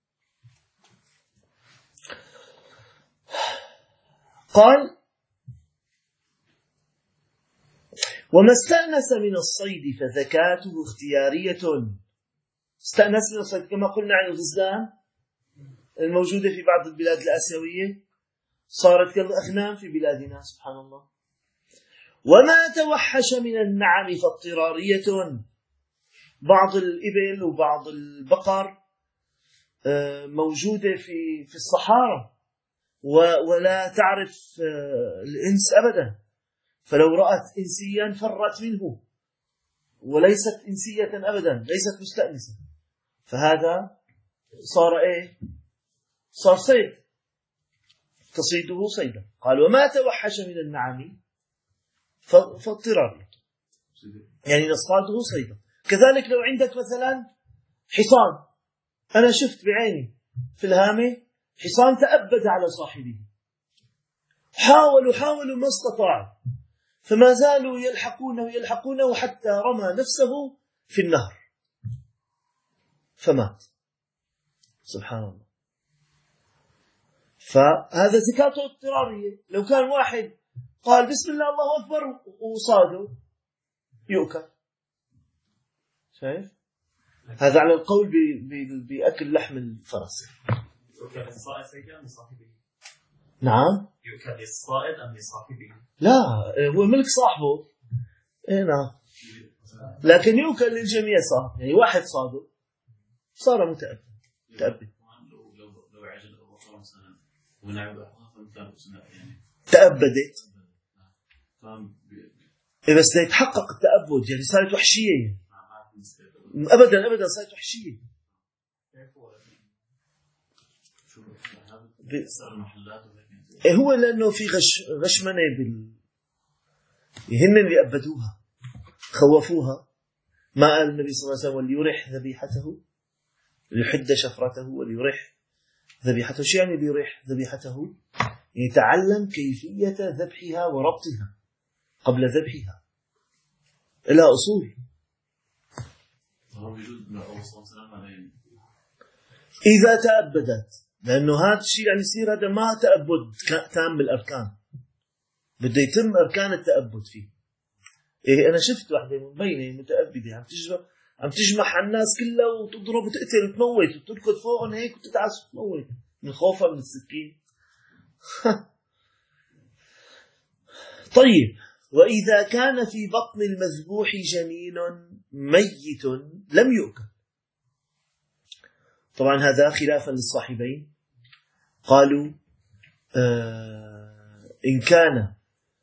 قال وما استأنس من الصيد فزكاته اختيارية. استأنس من الصيد كما قلنا عن الغزلان الموجودة في بعض البلاد الآسيوية صارت كالأغنام في بلادنا سبحان الله. وما توحش من النعم فاضطرارية. بعض الإبل وبعض البقر موجودة في الصحارى ولا تعرف الإنس أبدا، فلو رأت إنسيا فرت منه وليست إنسية أبدا، ليست مستأنسة، فهذا صار إيه؟ صار صيد، تصيده صيدا. قال وما توحش من النعم فاضطرارية، يعني نصطاده صيدا. كذلك لو عندك مثلا حصان، أنا شفت بعيني في الهامة حصان تأبد على صاحبه، حاولوا ما استطاعوا، فما زالوا يلحقونه حتى رمى نفسه في النهر فمات سبحان الله. فهذا زكاته اضطرارية. لو كان واحد قال بسم الله الله أكبر وصاده يؤكل. شايف؟ هذا على القول بأكل لحم الفرس. يؤكل للصائد أم لصاحبه؟ نعم. يؤكل للصائد أم لصاحبه؟ لا، هو ملك صاحبه. نعم. لكن يؤكل للجميع صاحب، يعني واحد صاده صار متأبد. لو عجل أو بقرة مثلا ونعم بأحوها يعني تأبدت. بس يتحقق التأبد يعني صارت وحشية يعني. أبدا صارت وحشية. هو لأنه في غشمنة هن اللي أبدوها خوفوها. ما قال النبي صلى الله عليه وسلم وليرح ذبيحته ليحد شفرته وليرح ذبيحته. شو يعني ليرح ذبيحته؟ يتعلم كيفية ذبحها وربطها قبل ذبحها. إلى أصول. إذا تأبدت، لأنه هذا الشيء يعني يصير هذا ما تأبد تام بالأركان، بده يتم أركان التأبد فيه. إيه أنا شفت واحدة مبينة متأبدة عم تجمع الناس كلها وتضرب وتقتل وتموت وتركض فوقهم هيك وتتعس وتموت من خوفها من السكين. طيب، وإذا كان في بطن المذبوح جنين ميت لم يؤكل. طبعا هذا خلافا للصاحبين، قالوا إن كان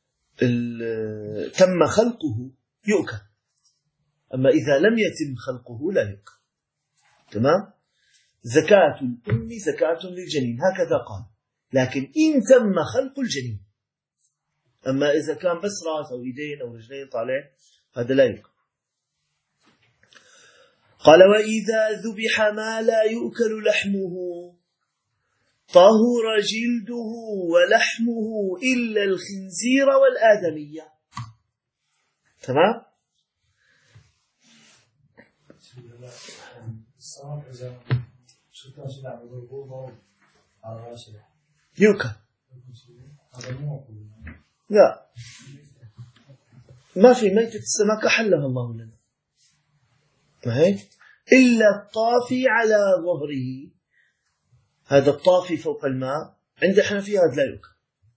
تم خلقه يؤكل، أما إذا لم يتم خلقه لا يؤكل. تمام؟ زكاة الأم زكاة للجنين، هكذا قال. لكن إن تم خلق الجنين، أما إذا كان بس رأس أو يدين أو رجلين طالع هذا لا يؤكل. قال وإذا ذبح ما لا يؤكل لحمه طهر جلده ولحمه إلا الخنزير والآدمية. تمام؟ يؤكل. لا، ما في ميتة السمك أحلها الله لنا، ما هيك؟ إلا الطافي على ظهره، هذا الطافي فوق الماء عند الحنفية هذا لا يؤكل.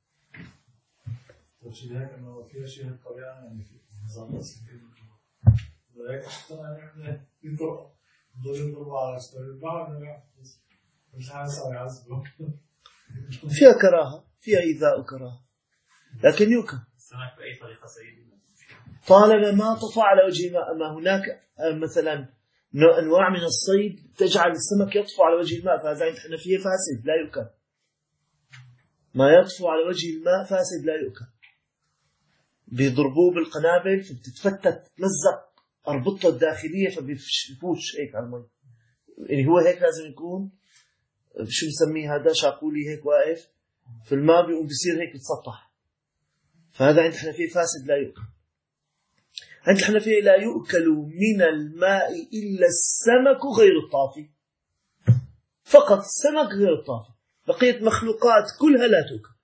فيها كراهة، فيها إيذاء كراهة، لكن يؤكل. السمك بأي طريقة سيدنا طالما ما طفى على وجه الماء. أما هناك مثلا أنواع من الصيد تجعل السمك يطفو على وجه الماء، فهذا عند الحنفية فاسد لا يؤكل. ما يطفو على وجه الماء فاسد لا يؤكل. بيضربوه بالقنابل فبتتفتت تمزق أربطته الداخلية فبيفوش هيك على المي. يعني هو هيك لازم يكون، شو نسميه هذا، شاقولي هيك واقف في الماء بيقوم بيصير هيك بتسطح. فهذا عند الحنفية فاسد لا يؤكل. عند الحنفية لا يؤكل من الماء إلا السمك غير الطافي، فقط السمك غير الطافي، بقية مخلوقات كلها لا تؤكل.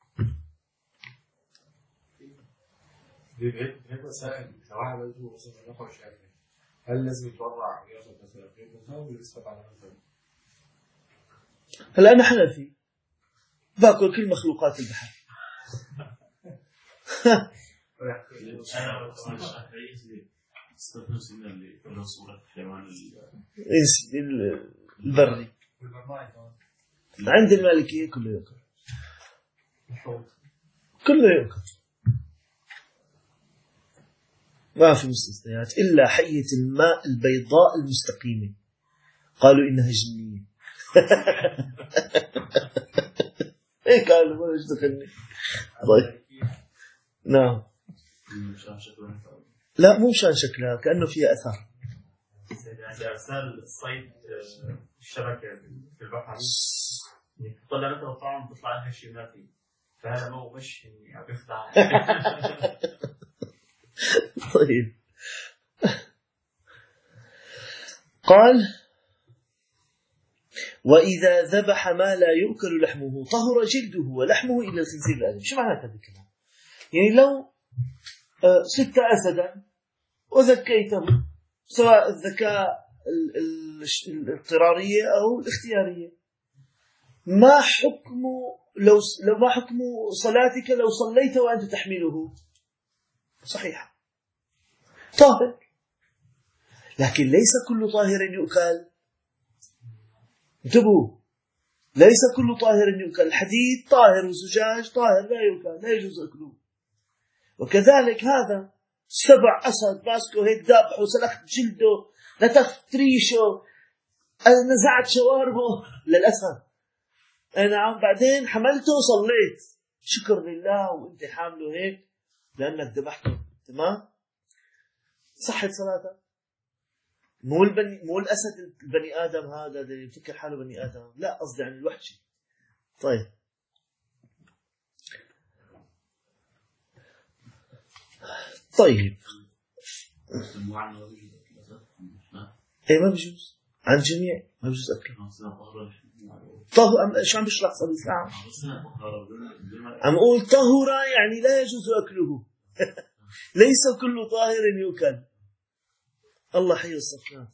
هيك مسائل لو واحد عنده مثلا نقع شافعي، هل لازم يتورع وياخذ مثلا قيمتها ولا يسقط على مثلا؟ هلا أنا حنفي باكل كل مخلوقات البحر. البري عند المالكية كله يأكل، كله يأكل، ما في مستثنيات إلا حية الماء البيضاء المستقيمة، قالوا إنها جنية. إيه قالوا ما اشتغلني. طيب نعم. لا مو مشان شكلها، كأنه فيها أثر. عند أرسال الصيد الشبكة في البحر طلع مثل الطعم بيطلع لها شيء ما فيه، فهذا مو مش يعني عم يفتح. طيب قال وإذا ذبح ما لا يؤكل لحمه طهر جلده ولحمه إلى الخنزير الآدمي. شو معنى هذا الكلام؟ يعني لو سبت أسدا وذكيته سواء الذكاء الاضطرارية أو الاختيارية. ما حكم ما حكم صلاتك لو صليت وأنت تحمله؟ صحيح، طاهر، لكن ليس كل طاهر يؤكل. انتبهوا، ليس كل طاهر يؤكل. الحديد طاهر والزجاج طاهر لا يؤكل، لا يجوز أكله. وكذلك هذا سبع أسد ماسكه هيك ذابحه، سلخت جلده، نتفت ريشه، نزعت شواربه للأسد. أنا عم بعدين حملته وصليت، شكر لله وأنت حامله هيك لأنك ذبحته، تمام؟ صحت صلاتك. مو الأسد البني آدم هذا اللي يفكر حاله بني آدم، لا، قصدي عن الوحشي. طيب، ايه ما بيجوز عن جميع، ما بيجوز أكله. طهر، شو عم بشرح صار الإسلام؟ عم أقول طهر يعني لا يجوز أكله. ليس كل طاهر يؤكل. الله حي الصفات.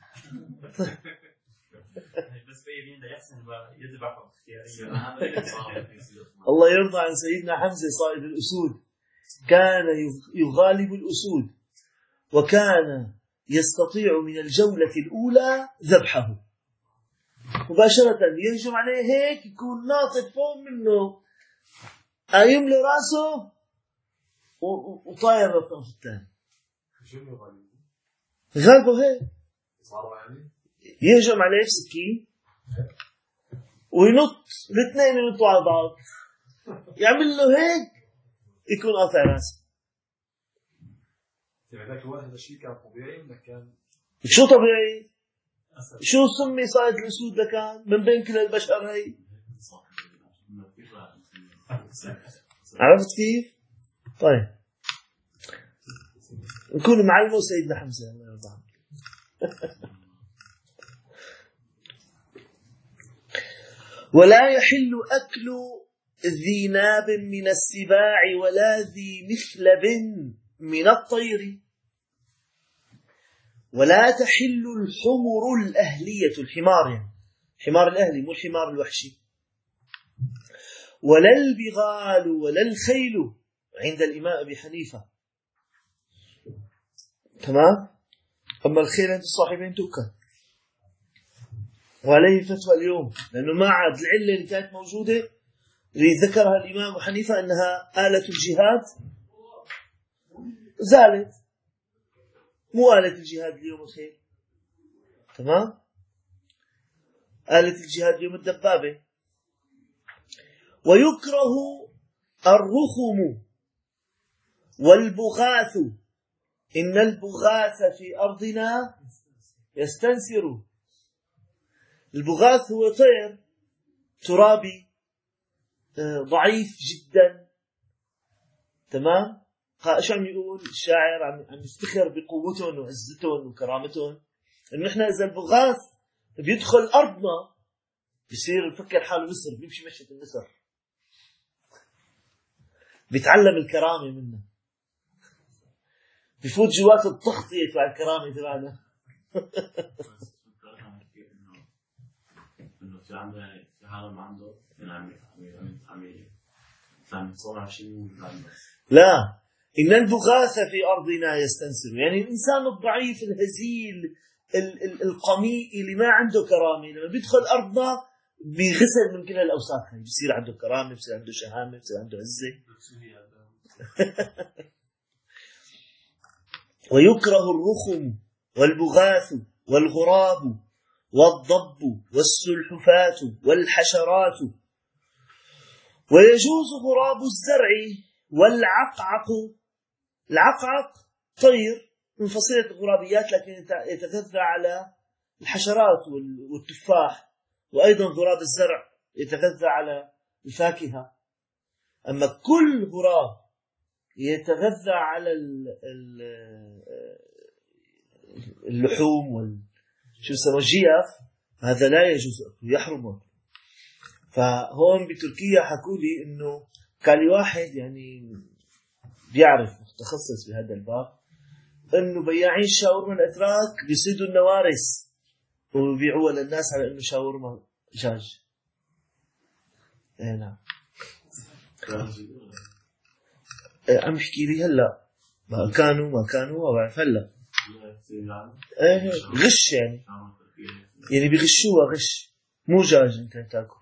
بس في مين ده يحسن يذبح اختياريا. الله يرضى عن سيدنا حمزة صائد الأسود، كان يغالب الأسود وكان يستطيع من الجولة الأولى ذبحه مباشرة. يهجم عليه هيك يكون ناطط فوق منه، قايم له راسه وطاير للطرف الثاني. غالبه هيك يهجم عليه بسكين وينط، الاثنين ينطوا على بعض، يعمل له هيك يكون قاطع راسه. هذاك الوقت هذا الشيء كان طبيعي ولا كان شو طبيعي؟ شو سمي صائد الأسود لكان من بين كل البشر هي؟ عرفت كيف؟ طيب، نكون معلمه سيدنا حمزة الله يرضى عنه. ولا يحل أكل ذي ناب من السباع ولا ذي مثلب من الطير. ولا تحل الحمر الأهلية، الحمار يعني حمار الأهلي مو الحمار الوحشي. ولا البغال ولا الخيل عند الإمام أبي حنيفة، تمام؟ أما الخيل عند الصاحبين تؤكل، وعليه فتوى اليوم، لأنه ما عاد العلة اللي كانت موجودة اللي ذكرها الإمام أبو حنيفة أنها آلة الجهاد زالت، مو آلة الجهاد اليوم الخيل، تمام؟ آلة الجهاد اليوم الدبابة. ويكره الرخم والبغاث، إن البغاث في أرضنا يستنسر. البغاث هو طير ترابي ضعيف جدا، تمام؟ ايش عم يقول الشاعر؟ عم يفتخر بقوتهم وعزتهم وكرامتهم، انه احنا اذا البغاث بيدخل ارضنا بصير يفكر حاله نسر، بيمشي مشية النسر، بيتعلم الكرامة منا، بيفوت جوات التغطية تبع الكرامة تبعنا. انه في عنده في عالم عنده عم يتصور على شيء. لا، إن البغاث في أرضنا يستنسر، يعني الإنسان الضعيف الهزيل القميء اللي ما عنده كرامة لما بيدخل أرضنا بيغسل من كل الأوساخ، بيصير عنده كرامة، بيصير عنده شهامة، بيصير عنده عزة. ويكره الرخم والبغاث والغراب والضب والسلحفاة والحشرات. ويجوز غراب الزرع والعقعق. العقعق طير من فصيلة الغرابيات لكن يتغذى على الحشرات والتفاح، وأيضا غراب الزرع يتغذى على الفاكهة. أما كل غراب يتغذى على اللحوم شو يسمى الجيف، هذا لا يجوز أكله، يحرم أكله. فهون بتركيا حكوا لي إنه كان لي واحد يعني بيعرف متخصص بهذا الباب، انه بياعين الشاورما الاتراك بيصيدوا النوارس وبيبيعوها للناس على انه شاورما دجاج. اي نعم. عم يحكي لي هلا ما كانوا ما بعرف هلا. ايه غش يعني بيغشوها غش، مو دجاج انت تاكل.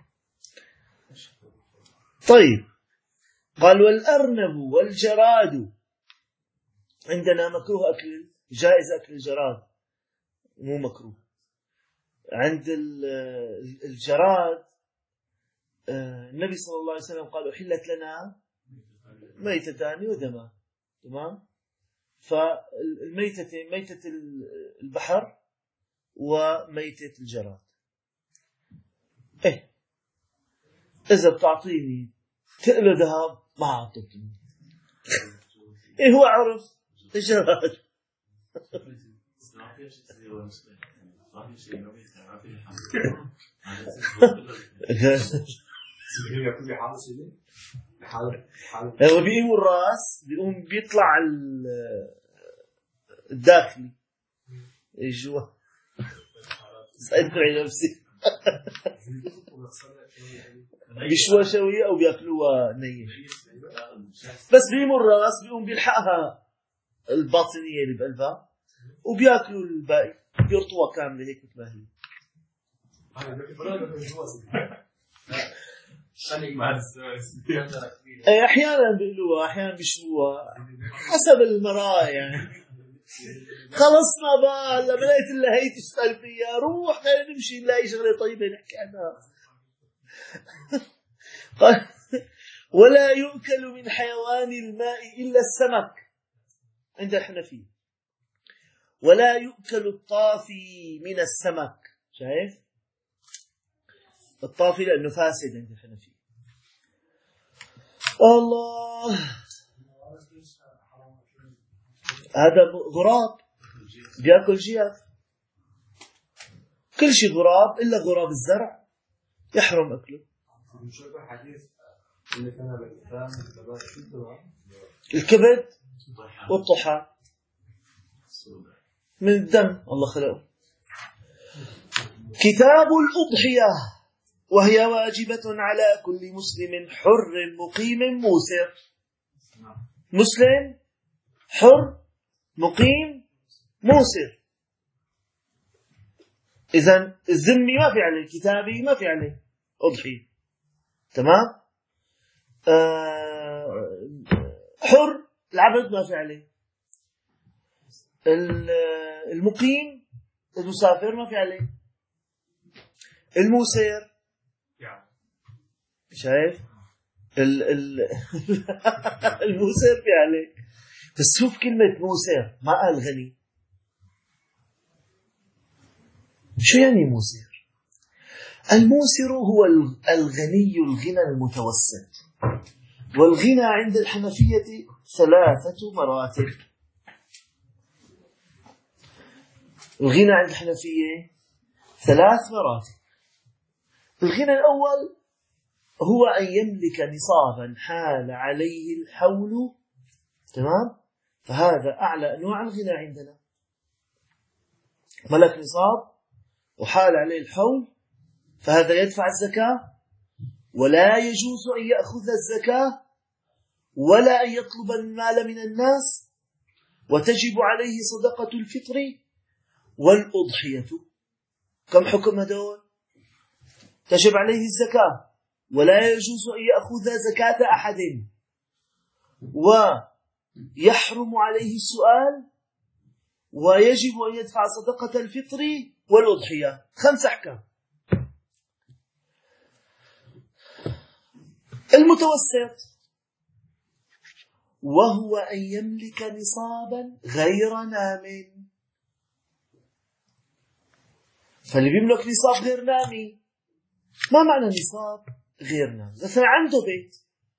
طيب قال والأرنب والجراد عندنا مكروه أكل، جائز أكل الجراد مو مكروه. عند الجراد النبي صلى الله عليه وسلم قال أحلت لنا ميتتان ودمان. تمام. فالميتتين ميتة البحر وميتة الجراد. إيه إذا بتعطيني تقله ذهب ما أعطتني. إيه هو عرف الجراد. هو بيقوم الراس بيقوم بيطلع الداخلي جوا سأدفع نفسي بيشوها شوية أو بيأكلوها نية. بس بيمر الراس بيقوم بيلحقها الباطنية اللي بقلبها وبيأكلوا الباقي بيرطوها كاملة هيك مثل ما هي. أحيانا بيقلوها أحيانا بيشوها حسب المرأة يعني. خلصنا بقى هلا بلاقيت اللي هي تشتغل فيها روح خلينا نمشي نلاقي شغلة طيبة نحكي عنها. ولا يؤكل من حيوان الماء إلا السمك عند الحنفية. ولا يؤكل الطافي من السمك. شايف الطافي لأنه فاسد عند الحنفية. الله هذا غراب بيأكل جياف. كل شيء غراب إلا غراب الزرع يحرم أكله. الكبد والطحال من الدم الله خلقه. كتاب الأضحية وهي واجبة على كل مسلم حر مقيم موسر. مسلم حر مقيم موسر. إذن الذمي ما في عليه، الكتابي ما في عليه أضحية. تمام. حر العبد ما في عليه. المقيم المسافر ما في عليه. الموسر شايف الموسر في عليه. بس شوف كلمة موسر ما قال غني. شو يعني موسر؟ الموسر هو الغني الغنى المتوسط. والغنى عند الحنفية 3 مراتب. الغنى عند الحنفية 3 مراتب. الغنى الأول هو أن يملك نصابا حال عليه الحول. تمام. فهذا أعلى أنواع الغنى عندنا. ملك نصاب وحال عليه الحول فهذا يدفع الزكاة ولا يجوز أن يأخذ الزكاة ولا أن يطلب المال من الناس. وتجب عليه صدقة الفطر والأضحية. كم حكم هدول؟ تجب عليه الزكاة ولا يجوز أن يأخذ زكاة أحد ويحرم عليه السؤال ويجب أن يدفع صدقة الفطر والأضحية. 5 أحكام. المتوسط وهو أن يملك نصابا غير نام. فاللي بيملك نصاب غير نامي. ما معنى نصاب غير نامي؟ مثلا عنده بيت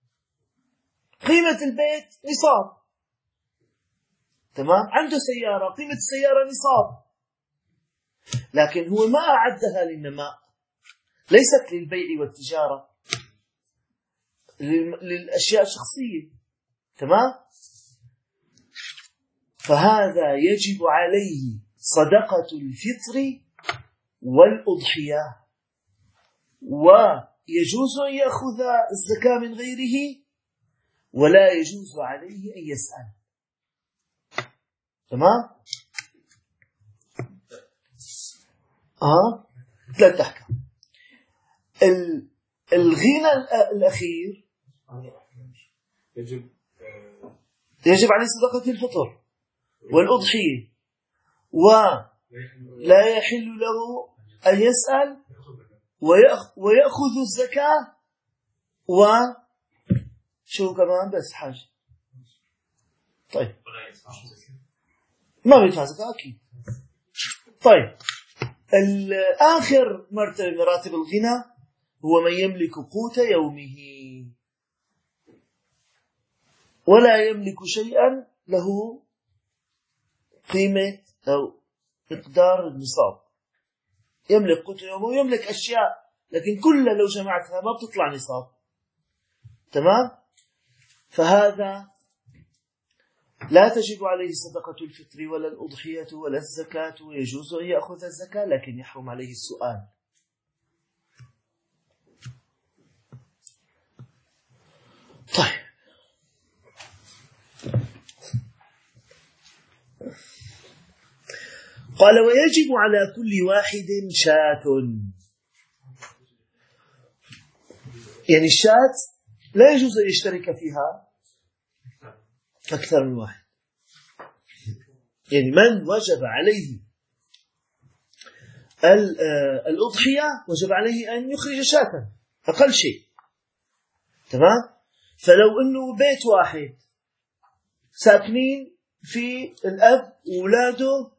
قيمة البيت نصاب. تمام. عنده سيارة قيمة السيارة نصاب لكن هو ما أعدها للنماء، ليست للبيع والتجارة، للأشياء الشخصية. تمام. فهذا يجب عليه صدقة الفطر والأضحية، ويجوز أن يأخذ الزكاة من غيره، ولا يجوز عليه أن يسأل. تمام؟ ثلاث أحكام. الغنى الأخير يجب عليه صدقة الفطر والأضحية، ولا يحل له أن يسأل ويأخذ الزكاة، وشو كمان بس حاجة. طيب ما بيدفع زكاة أكيد. طيب آخر مرتبة من مراتب الغنى هو من يملك قوت يومه ولا يملك شيئا له قيمة أو مقدار النصاب. يملك قوت يومه ويملك أشياء، لكن كلها لو جمعتها ما بتطلع نصاب. تمام؟ فهذا لا تجب عليه صدقة الفطر ولا الأضحية ولا الزكاة، ويجوز أن يأخذ الزكاة لكن يحرم عليه السؤال. طيب قال ويجب على كل واحد شاة، يعني الشاة لا يجوز أن يشترك فيها أكثر من واحد. يعني من وجب عليه الأضحية وجب عليه أن يخرج شاة أقل شيء. تمام؟ فلو أنه بيت واحد ساكنين في الأب وأولاده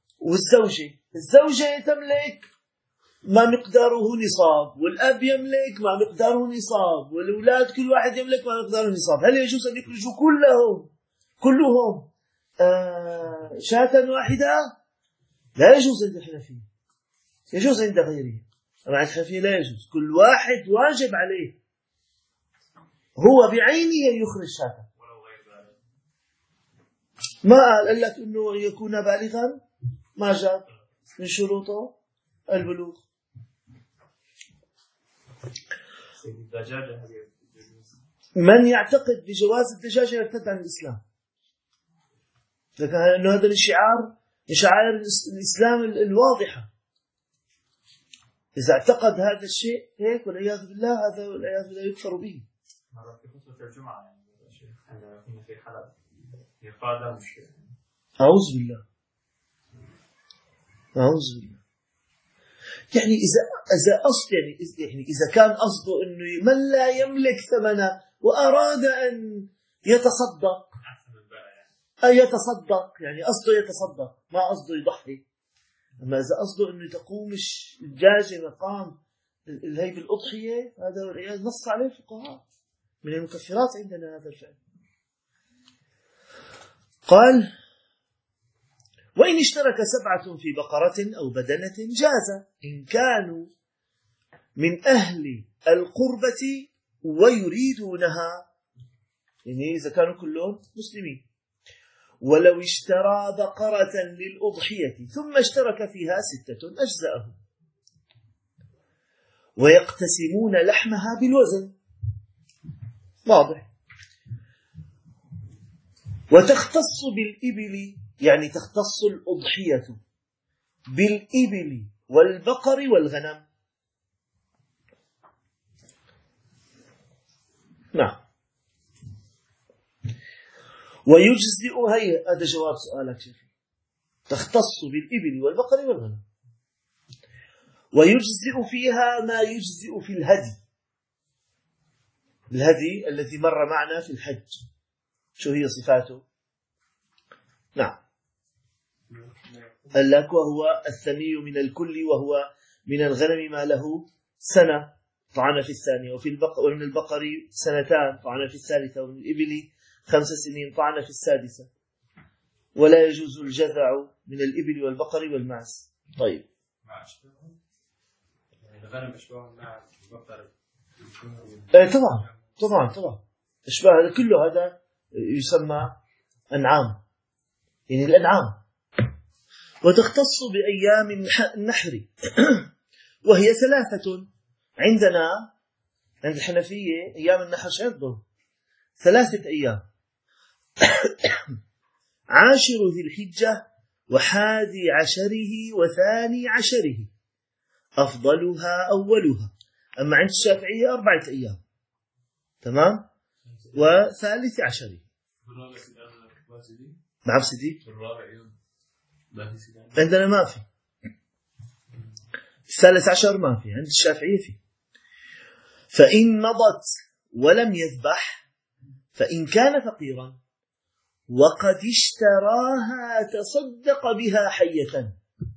الزوجة تملك ما مقداره نصاب، والأب يملك ما مقداره نصاب، والأولاد كل واحد يملك ما مقداره نصاب. هل يجوز أن يخرجوا كلهم شاة واحدة؟ لا يجوز عند الحنفية، يجوز عند غيره. أما عند الحنفية لا يجوز. كل واحد واجب عليه هو بعينه أن يخرج شاة. ما قال لك أنه يكون بالغا، ما جاب من شروطه البلوغ. من يعتقد بجواز الدجاجة يرتد عن الإسلام، لأنه هذا الشعار من شعائر الإسلام الواضحة. إذا اعتقد هذا الشيء هيك والعياذ بالله، هذا والعياذ بالله يكفر به. في خطبة الجمعة يعني كنا في حلب يقال مشكلة. أعوذ بالله. يعني إذا كان قصده إنه من لا يملك ثمنه وأراد أن يتصدق يعني قصده يتصدق، ما قصده يضحي. أما إذا قصده إنه تقوم الدجاجة مقام هي بالأضحية، هذا والعياذ نص عليه الفقهاء من المكفرات عندنا هذا الفعل. قال وإن اشترك 7 في بقرة أو بدنة جاز إن كانوا من أهل القربة ويريدونها، يعني إذا كانوا كلهم مسلمين. ولو اشترى بقرة للأضحية ثم اشترك فيها 6 أجزأه، ويقتسمون لحمها بالوزن، واضح. وتختص بالإبل، يعني تختص الأضحية بالإبل والبقر والغنم. نعم. ويجزئ هذا جواب سؤالك شيخ. تختص بالإبل والبقر والغنم، ويجزئ فيها ما يجزئ في الهدي الذي مر معنا في الحج. شو هي صفاته؟ نعم. قال لك وهو الثني من الكل، وهو من الغنم ما له سنة طعن في الثانية، ومن البقر 2 طعن في الثالثة، ومن الإبل 5 سنين طعن في السادسة. ولا يجوز الجذع من الإبل والبقر والمعز. طيب الغنم أشباه مع البقر. طبعا إشباه، كله هذا يسمى أنعام، يعني الأنعام، وتختص بأيام النحر وهي 3 عندنا عند الحنفية. أيام النحر شهر 3 أيام: 10 ذي الحجة و11 و12، أفضلها أولها. أما عند الشافعية 4 أيام، تمام، و13. نعم سيدي، عندنا ما في. 13 ما في، عند الشافعية في. فإن مضت ولم يذبح، فإن كان فقيرا وقد اشتراها تصدق بها حية،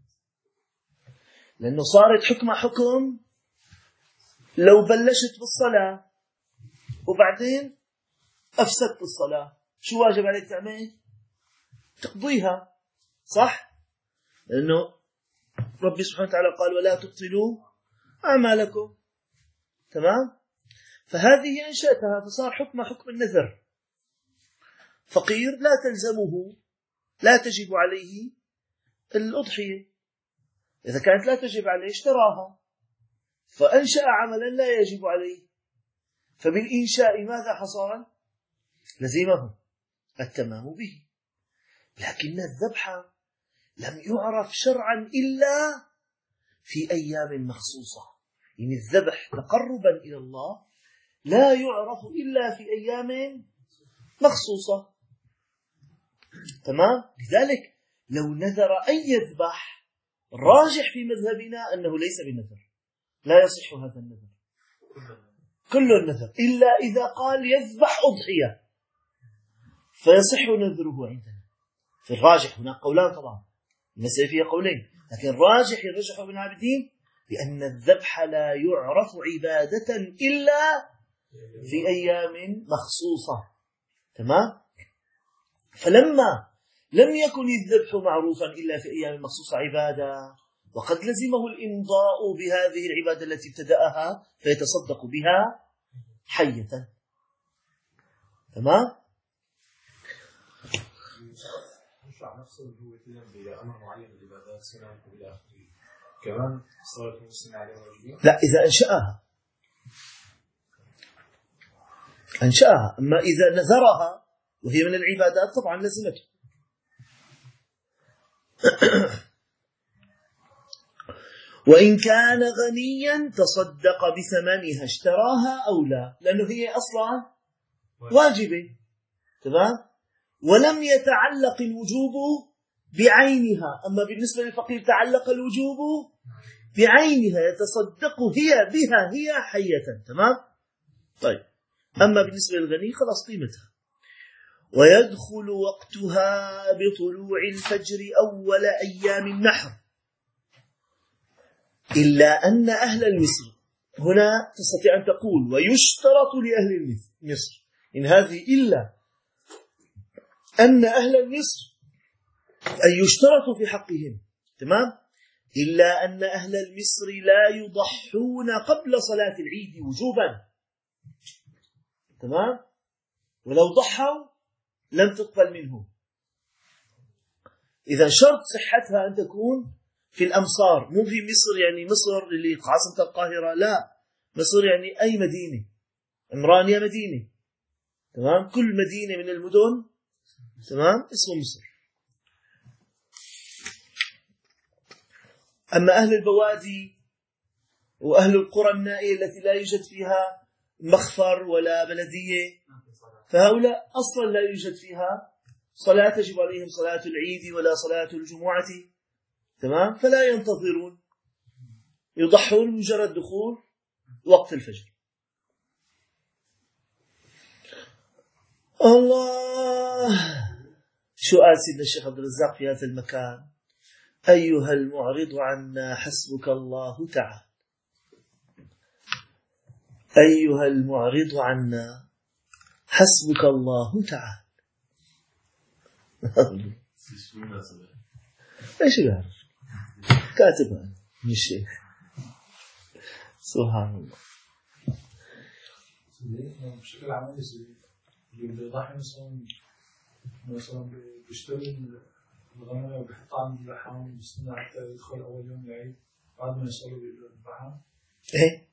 لأنه صارت حكم لو بلشت بالصلاة وبعدين أفسدت الصلاة، شو واجب عليك تعمل؟ تقضيها، صح؟ لأنه ربي سبحانه وتعالى قال: ولا تبطلوا أعمالكم، تمام؟ فهذه أنشأتها، فصار حكم النذر. فقير لا تلزمه، لا تجب عليه الأضحية، إذا كانت لا تجب عليه اشتراها، فأنشأ عملا لا يجب عليه، فبالإنشاء ماذا حصل؟ لزمه التمام به. لكن الذبح لم يعرف شرعا إلا في أيام مخصوصة، يعني الذبح تقربا إلى الله لا يعرف إلا في أيام مخصوصة، تمام؟ لذلك لو نذر أن يذبح، الراجح في مذهبنا أنه ليس بنذر، لا يصح هذا النذر، كل النذر، إلا إذا قال يذبح أضحية فيصح نذره عندنا. في الراجح، هناك قولان طبعا، المسألة فيها قولين، لكن الراجح يرجح ابن عابدين بأن الذبح لا يعرف عبادة إلا في أيام مخصوصة، تمام؟ فلما لم يكن الذبح معروفا إلا في أيام مخصوصة عبادة، وقد لزمه الإمضاء بهذه العبادة التي ابتدأها فيتصدق بها حية، تمام؟ الشرع نفسه هو يلتزم بأمر معين من العبادات، سنن إلى آخره، كمان صارت السنة عليه واجبين؟ لا، إذا أنشأها. أما إذا نذرها وهي من العبادات طبعا لزمته. وإن كان غنيا تصدق بثمنها، اشتراها أو لا، لأنه هي أصلا واجبة، تمام؟ ولم يتعلق الوجوب بعينها. أما بالنسبة للفقير تعلق الوجوب بعينها، يتصدق بها هي حية، تمام؟ طيب، أما بالنسبة للغني خلاص قيمتها. ويدخل وقتها بطلوع الفجر أول أيام النحر، إلا أن أهل المصر، هنا تستطيع أن تقول ويشترط لأهل مصر، إن هذه إلا أن أهل المصر أن يشترط في حقهم، تمام؟ إلا أن أهل المصر لا يضحون قبل صلاة العيد وجوبا، تمام؟ ولو ضحوا لم تقبل منهم. إذا شرط صحتها أن تكون في الأمصار، مو في مصر يعني مصر اللي عاصمة القاهرة، لا، مصر يعني أي مدينة، عمرانية مدينة، تمام؟ كل مدينة من المدن، تمام، اسمه مصر. أما أهل البوادي وأهل القرى النائية التي لا يوجد فيها مخفر ولا بلدية، فهؤلاء أصلا لا يوجد فيها صلاة تجب عليهم صلاة العيد ولا صلاة الجمعة، تمام؟ فلا ينتظرون، يضحون مجرد دخول وقت الفجر. الله، شو قال سيدنا الشيخ عبد الرزاق في هذا المكان؟ أيها المعرض عنا حسبك الله تعالى، أيها المعرض عنا حسبك الله تعالى. ايش يعرف؟ كاتبها من الشيخ، سبحان الله. بشكل عملي اللي بيضحي مثلا بيشتري الغنم بيحطها عند اللحم بيستنى حتى يدخل أول يوم العيد بعد ما يصلوا بيقولوا الفحم. إيه؟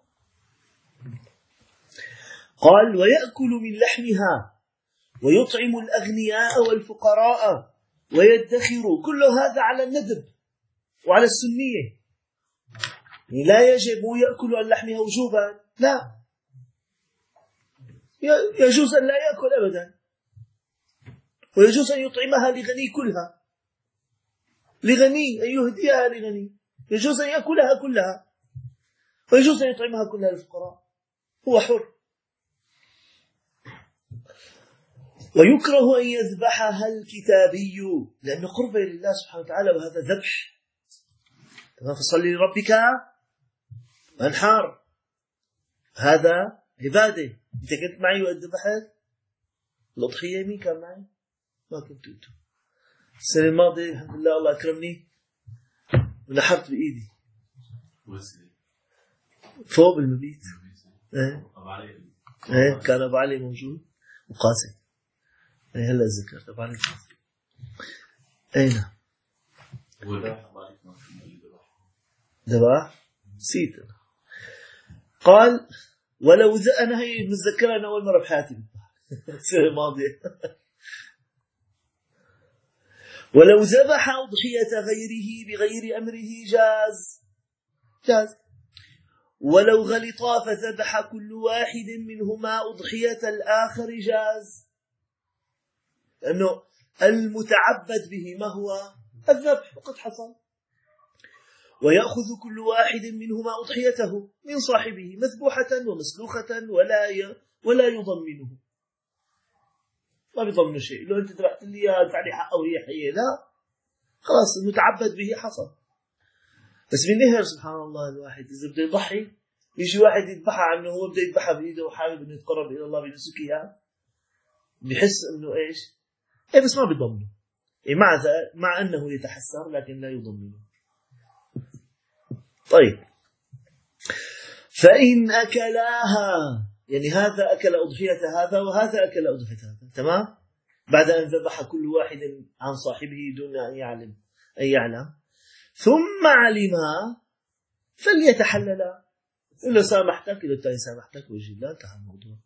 قال ويأكل من لحمها ويطعم الأغنياء والفقراء ويدخر، كل هذا على الندب وعلى السنية. يعني لا يجب يأكل عن لحمها وجوبا، لا، يجوز أن لا يأكل أبدا، ويجوز أن يطعمها لغني كلها، لغني أن يهديها لغني، يجوز أن يأكلها كلها، ويجوز أن يطعمها كلها للفقراء، هو حر. ويكره أن يذبحها الكتابي لأنه قربة لله سبحانه وتعالى، وهذا ذبح. فصل لربك وانحر، هذا عبادة. أنت كنت معي وقت ذبحت الأضحية؟ مين كان معي؟ ما كنت أنت. السنة الماضية الحمد لله الله أكرمني ونحرت بإيدي فوق بالمبيت. كان أبو علي موجود وقاسم. هلا ذكرت أبو علي أين ذبح نسيت. قال ولو أنا هي متذكرة أنا أول مرة بحياتي السنة الماضية. ولو ذبح أضحية غيره بغير أمره جاز. ولو غلطا فذبح كل واحد منهما أضحية الآخر جاز، لأنه المتعبد به ما هو الذبح وقد حصل. ويأخذ كل واحد منهما أضحيته من صاحبه مذبوحة ومسلوخة ولا يضمنه، ما بيضمنه شيء. لو أنت ذبحت لي ادفع لي حقه وهي حية، لا، خلاص المتعبد به حصل. بس بالنهر سبحان الله الواحد إذا بده يضحي يجي واحد يذبحها عنه، هو بده يذبحها بإيده وحابب إنه يتقرب إلى الله بنسكها، بيحس إنه إيش؟ بس ما بيضمنه. مع أنه يتحسر لكن لا يضمنه. طيب، فإن أكلاها، يعني هذا أكل أضحية هذا وهذا أكل أضحية هذا، تمام؟ بعد أن ذبح كل واحد عن صاحبه دون أن يعلم، ثم علما فليتحللا. إلا سامحتك، إلا التاني سامحتك وجه الله، انتهى الموضوع.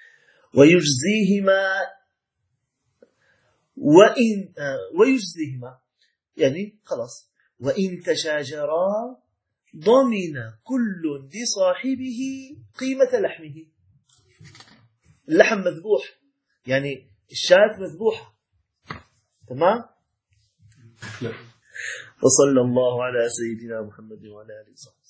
ويجزيهما يعني خلاص. وإن تشاجرا ضمن كل لصاحبه قيمة لحمه. اللحم مذبوح، يعني الشاة مذبوحة، تمام؟ وصلى الله على سيدنا محمد وعلى آله وصحبه.